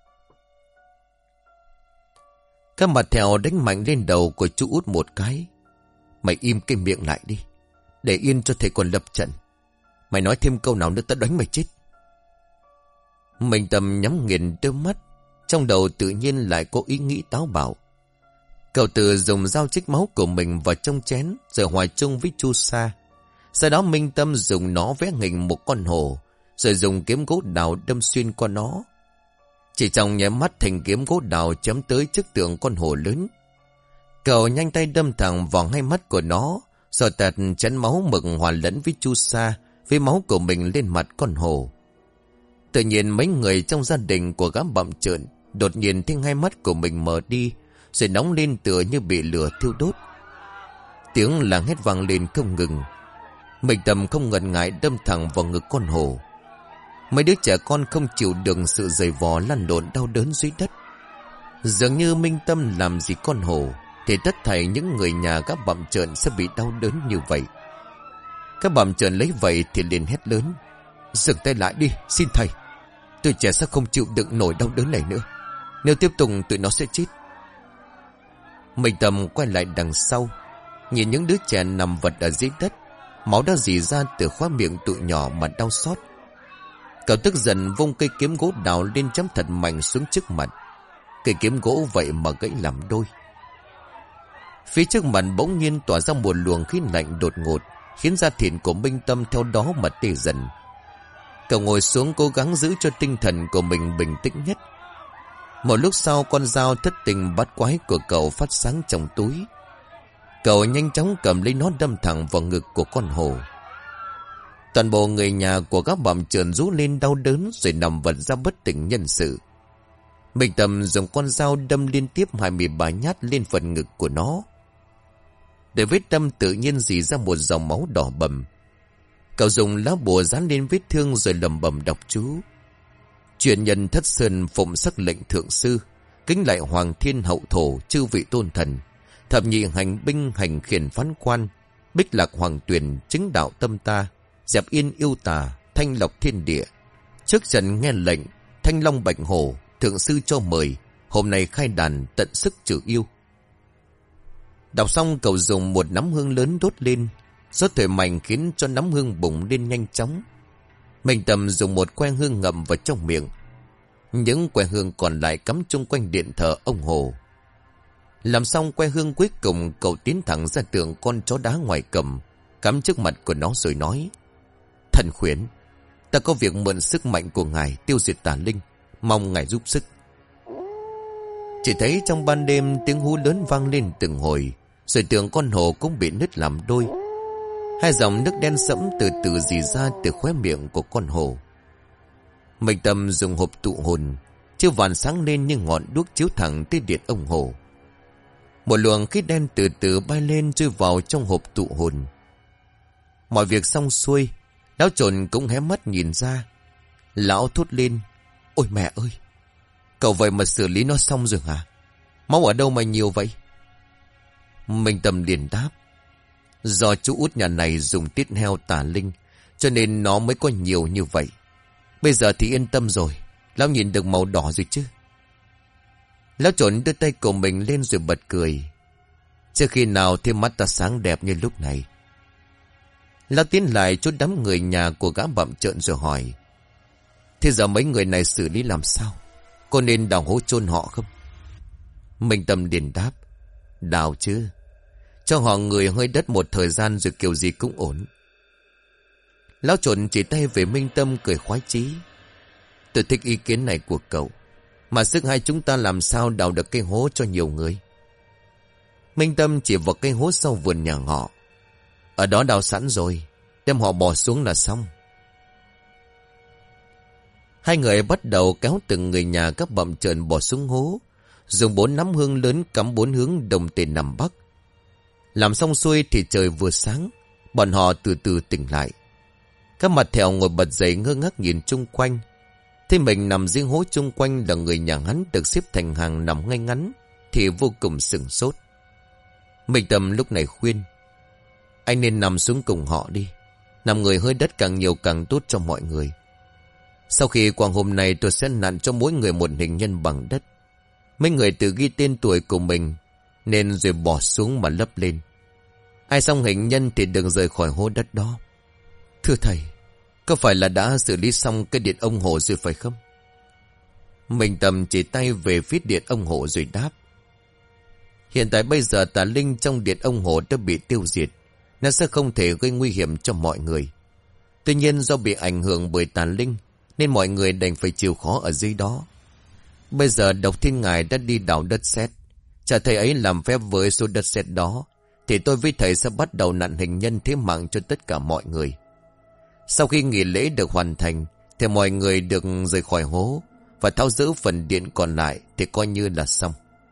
Các mặt thèo đánh mạnh lên đầu của chú út một cái. Mày im cái miệng lại đi, để yên cho thầy còn lập trận. Mày nói thêm câu nào nữa ta đánh mày chết. Minh Tâm nhắm nghiền đôi mắt, trong đầu tự nhiên lại có ý nghĩ táo bạo. Cậu tự dùng dao chích máu của mình vào trong chén, rồi hòa chung với chu sa. Sau đó Minh Tâm dùng nó vẽ hình một con hổ, rồi dùng kiếm gỗ đào đâm xuyên qua nó. Chỉ trong nháy mắt thành kiếm gỗ đào chém tới trước tượng con hổ lớn. Cậu nhanh tay đâm thẳng vào hai mắt của nó, rồi tạt chén máu mực hòa lẫn với chu sa với máu của mình lên mặt con hổ. Tự nhiên mấy người trong gia đình của gã bặm trợn đột nhiên thấy hai mắt của mình mở đi, rồi nóng lên tựa như bị lửa thiêu đốt. Tiếng làng hét vang lên không ngừng. Minh Tâm không ngần ngại đâm thẳng vào ngực con hổ. Mấy đứa trẻ con không chịu được sự giày vò lăn lộn đau đớn dưới đất. Dường như Minh Tâm làm gì con hổ thì tất thảy những người nhà các bặm trợn sẽ bị đau đớn như vậy. Các bặm trợn lấy vậy thì liền hét lớn: Dừng tay lại đi, xin thầy. Tụi trẻ sẽ không chịu đựng nổi đau đớn này nữa. Nếu tiếp tục tụi nó sẽ chết. Minh Tâm quay lại đằng sau, nhìn những đứa trẻ nằm vật ở dưới đất, máu đã rỉ ra từ khóe miệng tụi nhỏ mà đau xót. Cậu tức giận vung cây kiếm gỗ đào lên chém thật mạnh xuống trước mặt. Cây kiếm gỗ vậy mà gãy làm đôi. Phía trước mặt bỗng nhiên tỏa ra một luồng khí lạnh đột ngột, khiến da thịt của Minh Tâm theo đó mà tê dần. Cậu ngồi xuống cố gắng giữ cho tinh thần của mình bình tĩnh nhất. Một lúc sau, con dao thất tình bắt quái của cậu phát sáng trong túi. Cậu nhanh chóng cầm lấy nó đâm thẳng vào ngực của con hổ. Toàn bộ người nhà của các bặm trợn rú lên đau đớn rồi nằm vật ra bất tỉnh nhân sự. Minh Tâm dùng con dao đâm liên tiếp hai mươi ba nhát lên phần ngực của nó. Để vết đâm tự nhiên rỉ ra một dòng máu đỏ bầm. Cậu dùng lá bùa dán lên vết thương rồi lẩm bẩm đọc chú: Truyền nhân Thất Sơn phụng sắc lệnh thượng sư, kính lại Hoàng Thiên Hậu Thổ chư vị tôn thần, thập nhị hành binh hành khiển phán quan, bích lạc hoàng tuyền chứng đạo tâm ta, dẹp yên yêu tà, thanh lọc thiên địa. Trước trận nghe lệnh, thanh long bạch hổ, thượng sư cho mời, hôm nay khai đàn tận sức trừ yêu. Đọc xong, cậu dùng một nắm hương lớn đốt lên. Gió thổi mạnh khiến cho nắm hương bùng lên nhanh chóng. Minh Tâm dùng một que hương ngậm vào trong miệng. Những que hương còn lại cắm chung quanh điện thờ ông Hồ. Làm xong que hương cuối cùng, cậu tiến thẳng ra tượng con chó đá ngoài cầm, cắm trước mặt của nó rồi nói: Thần khuyển, ta có việc mượn sức mạnh của ngài tiêu diệt tà linh, mong ngài giúp sức. Chỉ thấy trong ban đêm tiếng hú lớn vang lên từng hồi, rồi tượng con hổ cũng bị nứt làm đôi. Hai dòng nước đen sẫm từ từ rỉ ra từ khóe miệng của con hổ. Minh Tâm dùng hộp tụ hồn, chiếu vàng sáng lên như ngọn đuốc chiếu thẳng tới điện ông hổ. Một luồng khí đen từ từ bay lên rơi vào trong hộp tụ hồn. Mọi việc xong xuôi, lão trồn cũng hé mắt nhìn ra. Lão thốt lên: Ôi mẹ ơi, cậu vậy mà xử lý nó xong rồi hả? Máu ở đâu mà nhiều vậy? Minh Tâm liền đáp: Do chú út nhà này dùng tiết heo tà linh, cho nên nó mới có nhiều như vậy. Bây giờ thì yên tâm rồi, lão nhìn được màu đỏ rồi chứ? Lão trồn đưa tay của mình lên rồi bật cười: Chưa khi nào thêm mắt ta sáng đẹp như lúc này. Lão tiến lại chỗ đám người nhà của gã bặm trợn rồi hỏi: thế giờ mấy người này xử lý làm sao? Có nên đào hố chôn họ không? Minh Tâm liền đáp: đào chứ, cho họ người hơi đất một thời gian rồi kiểu gì cũng ổn. Lão trộn chỉ tay về Minh Tâm cười khoái chí: tôi thích ý kiến này của cậu, mà sức hai chúng ta làm sao đào được cái hố cho nhiều người. Minh Tâm chỉ vào cái hố sau vườn nhà họ: ở đó đào sẵn rồi, đem họ bỏ xuống là xong. Hai người bắt đầu kéo từng người nhà các bặm trợn bỏ xuống hố, dùng bốn nắm hương lớn cắm bốn hướng đông tây nam bắc. Làm xong xuôi thì trời vừa sáng, bọn họ từ từ tỉnh lại. Các mặt thẹo ngồi bật dậy ngơ ngác nhìn chung quanh. Thế mình nằm dưới hố chung quanh là người nhà hắn được xếp thành hàng nằm ngay ngắn, thì vô cùng sửng sốt. Minh Tâm lúc này khuyên: anh nên nằm xuống cùng họ đi, nằm người hơi đất càng nhiều càng tốt cho mọi người. Sau khi qua hôm nay tôi sẽ nặn cho mỗi người một hình nhân bằng đất. Mấy người tự ghi tên tuổi của mình nên rồi bỏ xuống mà lấp lên. Ai xong hình nhân thì đừng rời khỏi hố đất đó. Thưa thầy, có phải là đã xử lý xong cái điện ông Hồ rồi phải không? Minh Tâm chỉ tay về phía điện ông Hồ rồi đáp: hiện tại bây giờ tà linh trong điện ông Hồ đã bị tiêu diệt, nó sẽ không thể gây nguy hiểm cho mọi người. Tuy nhiên do bị ảnh hưởng bởi tà linh nên mọi người đành phải chịu khó ở dưới đó. Bây giờ Độc Thiên Ngài đã đi đào đất sét, cha thầy ấy làm phép với số đất sét đó, thì tôi với thầy sẽ bắt đầu nặn hình nhân thế mạng cho tất cả mọi người. Sau khi nghi lễ được hoàn thành thì mọi người được rời khỏi hố và tháo dỡ phần điện còn lại thì coi như là xong.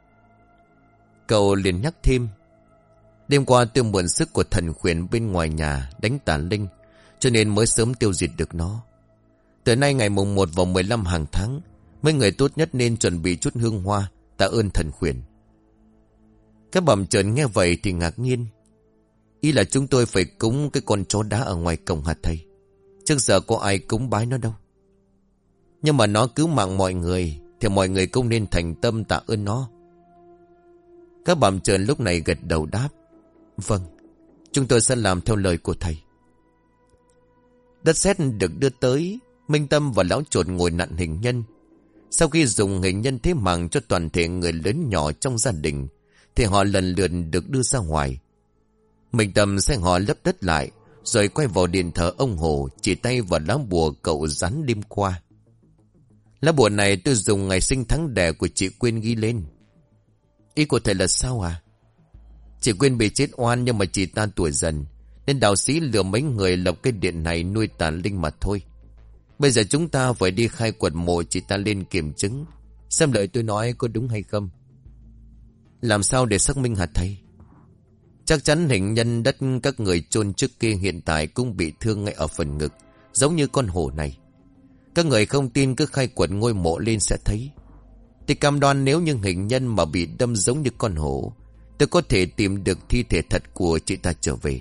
Cậu liền nhắc thêm: đêm qua tôi mượn sức của thần khuyển bên ngoài nhà đánh tà linh, cho nên mới sớm tiêu diệt được nó. Từ nay ngày mùng một vào mười lăm hàng tháng, mấy người tốt nhất nên chuẩn bị chút hương hoa tạ ơn thần khuyển. Các bặm trợn nghe vậy thì ngạc nhiên: ý là chúng tôi phải cúng cái con chó đá ở ngoài cổng hả thầy? Trước giờ có ai cúng bái nó đâu. Nhưng mà nó cứu mạng mọi người thì mọi người cũng nên thành tâm tạ ơn nó. Các bặm trợn lúc này gật đầu đáp: vâng, chúng tôi sẽ làm theo lời của thầy. Đất sét được đưa tới, Minh Tâm và lão trộn ngồi nặn hình nhân. Sau khi dùng hình nhân thế mạng cho toàn thể người lớn nhỏ trong gia đình thì họ lần lượt được đưa ra ngoài. Minh Tâm sẽ họ lấp đất lại rồi quay vào điện thờ ông Hồ, chỉ tay vào lá bùa cậu dán đêm qua. Lá bùa này tôi dùng ngày sinh tháng đẻ của chị Quyên ghi lên. Ý của thầy là sao à? Chị Quyên bị chết oan nhưng mà chị ta tuổi dần, nên đạo sĩ lừa mấy người lập cái điện này nuôi tà linh mà thôi. Bây giờ chúng ta phải đi khai quật mộ chị ta lên kiểm chứng, xem lời tôi nói có đúng hay không. Làm sao để xác minh hả thầy? Chắc chắn hình nhân đất các người chôn trước kia hiện tại cũng bị thương ngay ở phần ngực, giống như con hổ này. Các người không tin cứ khai quật ngôi mộ lên sẽ thấy. Thì cam đoan nếu như hình nhân mà bị đâm giống như con hổ, tôi có thể tìm được thi thể thật của chị ta trở về.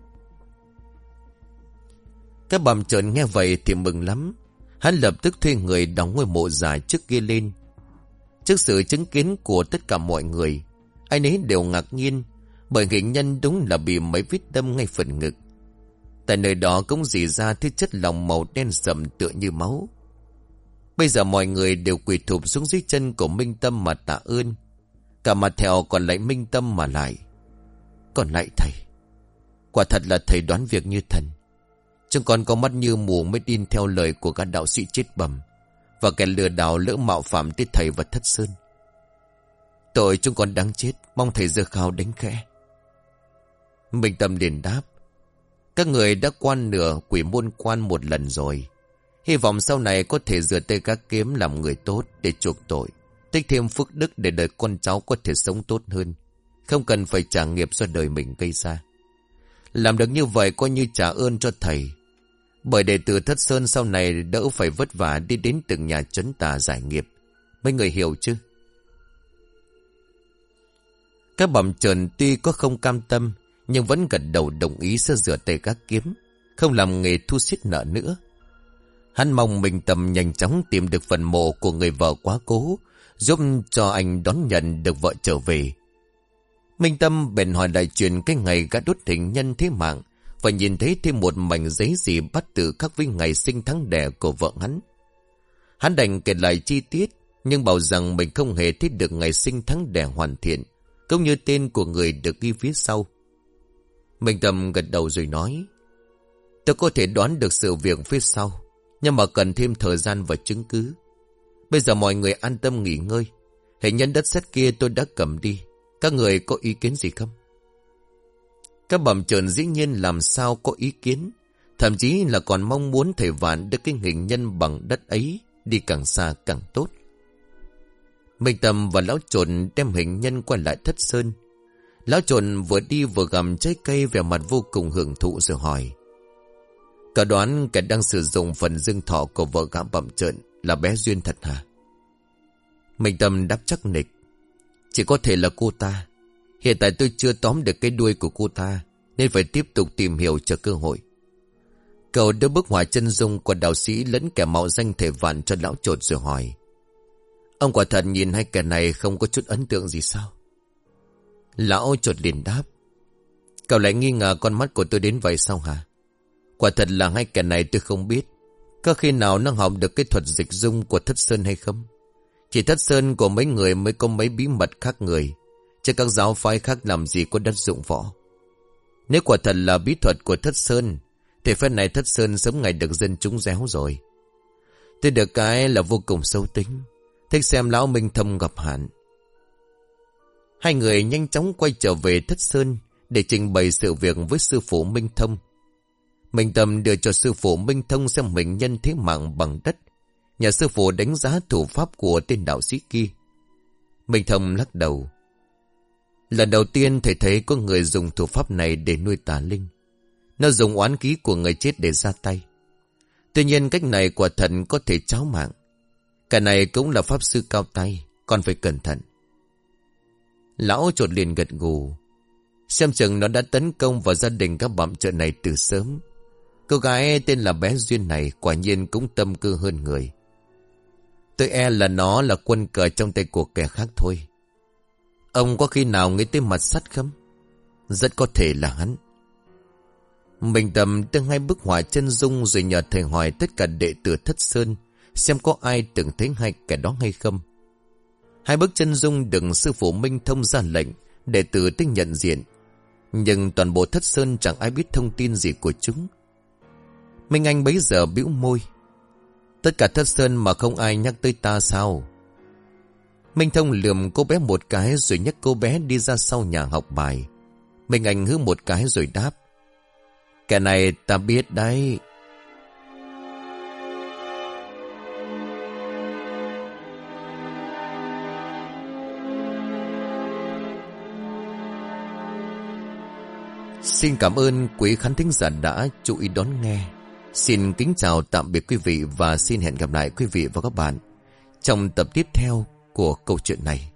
Các bặm trợn nghe vậy thì mừng lắm. Hắn lập tức thuê người đóng ngôi mộ giả trước kia lên. Trước sự chứng kiến của tất cả mọi người, ai nấy đều ngạc nhiên, bởi hình nhân đúng là bị mấy vết đâm ngay phần ngực. Tại nơi đó cũng rỉ ra thứ chất lỏng màu đen sậm tựa như máu. Bây giờ mọi người đều quỳ thụp xuống dưới chân của Minh Tâm mà tạ ơn. Cả mặt thẹo còn lại Minh Tâm mà lại: còn lại thầy, quả thật là thầy đoán việc như thần. Chúng con có mắt như mù mới tin theo lời của các đạo sĩ chết bầm và kẻ lừa đảo lỡ mạo phạm tới thầy và Thất Sơn. Tội chúng con đáng chết, mong thầy giơ khao đánh khẽ. Minh Tâm liền đáp: các người đã quan nửa quỷ môn quan một lần rồi, hy vọng sau này có thể rửa tay các kiếm làm người tốt để chuộc tội, tích thêm phước đức để đời con cháu có thể sống tốt hơn, không cần phải trả nghiệp do đời mình gây ra. Làm được như vậy coi như trả ơn cho thầy, bởi đệ tử Thất Sơn sau này đỡ phải vất vả đi đến từng nhà trấn tà giải nghiệp. Mấy người hiểu chứ? Các bặm trợn tuy có không cam tâm, nhưng vẫn gật đầu đồng ý sẽ rửa tay các kiếm, không làm nghề thu xiết nợ nữa. Hắn mong Minh Tâm nhanh chóng tìm được phần mộ của người vợ quá cố, giúp cho anh đón nhận được vợ trở về. Minh Tâm bèn hỏi lại chuyện cái ngày gã đốt hình nhân thế mạng và nhìn thấy thêm một mảnh giấy gì bắt tự khắc với ngày sinh tháng đẻ của vợ hắn. Hắn đành kể lại chi tiết, nhưng bảo rằng mình không hề thấy được ngày sinh tháng đẻ hoàn thiện, cũng như tên của người được ghi phía sau. Minh Tâm gật đầu rồi nói: tôi có thể đoán được sự việc phía sau, nhưng mà cần thêm thời gian và chứng cứ. Bây giờ mọi người an tâm nghỉ ngơi. Hình nhân đất sét kia tôi đã cầm đi. Các người có ý kiến gì không? Các bẩm trợn dĩ nhiên làm sao có ý kiến, thậm chí là còn mong muốn thầy Vạn đưa cái hình nhân bằng đất ấy đi càng xa càng tốt. Minh Tâm và lão trộn đem hình nhân quay lại Thất Sơn. Lão trộn vừa đi vừa gặm trái cây, vẻ mặt vô cùng hưởng thụ rồi hỏi: cả đoán kẻ đang sử dụng phần dương thọ của vợ gã bẩm trợn là bé Duyên thật hả? Minh Tâm đáp chắc nịch: chỉ có thể là cô ta. Hiện tại tôi chưa tóm được cái đuôi của cô ta, nên phải tiếp tục tìm hiểu chờ cơ hội. Cậu đưa bức họa chân dung của đạo sĩ lẫn kẻ mạo danh thầy Vạn cho lão trột rồi hỏi: ông quả thật nhìn hai kẻ này không có chút ấn tượng gì sao? Lão trột liền đáp: cậu lại nghi ngờ con mắt của tôi đến vậy sao hả? Quả thật là hai kẻ này tôi không biết. Có khi nào nó học được cái thuật dịch dung của Thất Sơn hay không? Chỉ Thất Sơn của mấy người mới có mấy bí mật khác người, chứ các giáo phái khác làm gì có đất dụng võ. Nếu quả thật là bí thuật của Thất Sơn, thì phen này Thất Sơn sớm ngày được dân chúng réo rồi. Tôi được cái là vô cùng xấu tính, thích xem lão Minh Thâm gặp hạn. Hai người nhanh chóng quay trở về Thất Sơn để trình bày sự việc với sư phụ Minh Thông. Minh Tâm đưa cho sư phụ Minh Thông xem mình nhân thế mạng bằng đất. Nhà sư phụ đánh giá thủ pháp của tên đạo sĩ kia. Minh Thông lắc đầu: lần đầu tiên thầy thấy có người dùng thủ pháp này để nuôi tà linh. Nó dùng oán khí của người chết để ra tay. Tuy nhiên cách này quả thật có thể tráo mạng. Cả này cũng là pháp sư cao tay, còn phải cẩn thận. Lão trột liền gật gù: xem chừng nó đã tấn công vào gia đình các bặm trợ này từ sớm. Cô gái tên là bé Duyên này quả nhiên cũng tâm cơ hơn người. Tôi e là nó là quân cờ trong tay của kẻ khác thôi. Ông có khi nào nghĩ tới mặt sắt không? Rất có thể là hắn. Minh Tâm đưa hai bức họa chân dung rồi nhờ thầy hỏi tất cả đệ tử Thất Sơn xem có ai từng thấy hai kẻ đó hay không. Hai bức chân dung được sư phụ Minh Thông ra lệnh đệ tử tới nhận diện, nhưng toàn bộ Thất Sơn chẳng ai biết thông tin gì của chúng. Minh Anh bấy giờ bĩu môi: tất cả Thất Sơn mà không ai nhắc tới ta sao? Minh Thông lườm cô bé một cái rồi nhắc cô bé đi ra sau nhà học bài. Minh Anh hứ một cái rồi đáp: kẻ này ta biết đấy. Xin cảm ơn quý khán thính giả đã chú ý đón nghe. Xin kính chào tạm biệt quý vị và xin hẹn gặp lại quý vị và các bạn trong tập tiếp theo của câu chuyện này.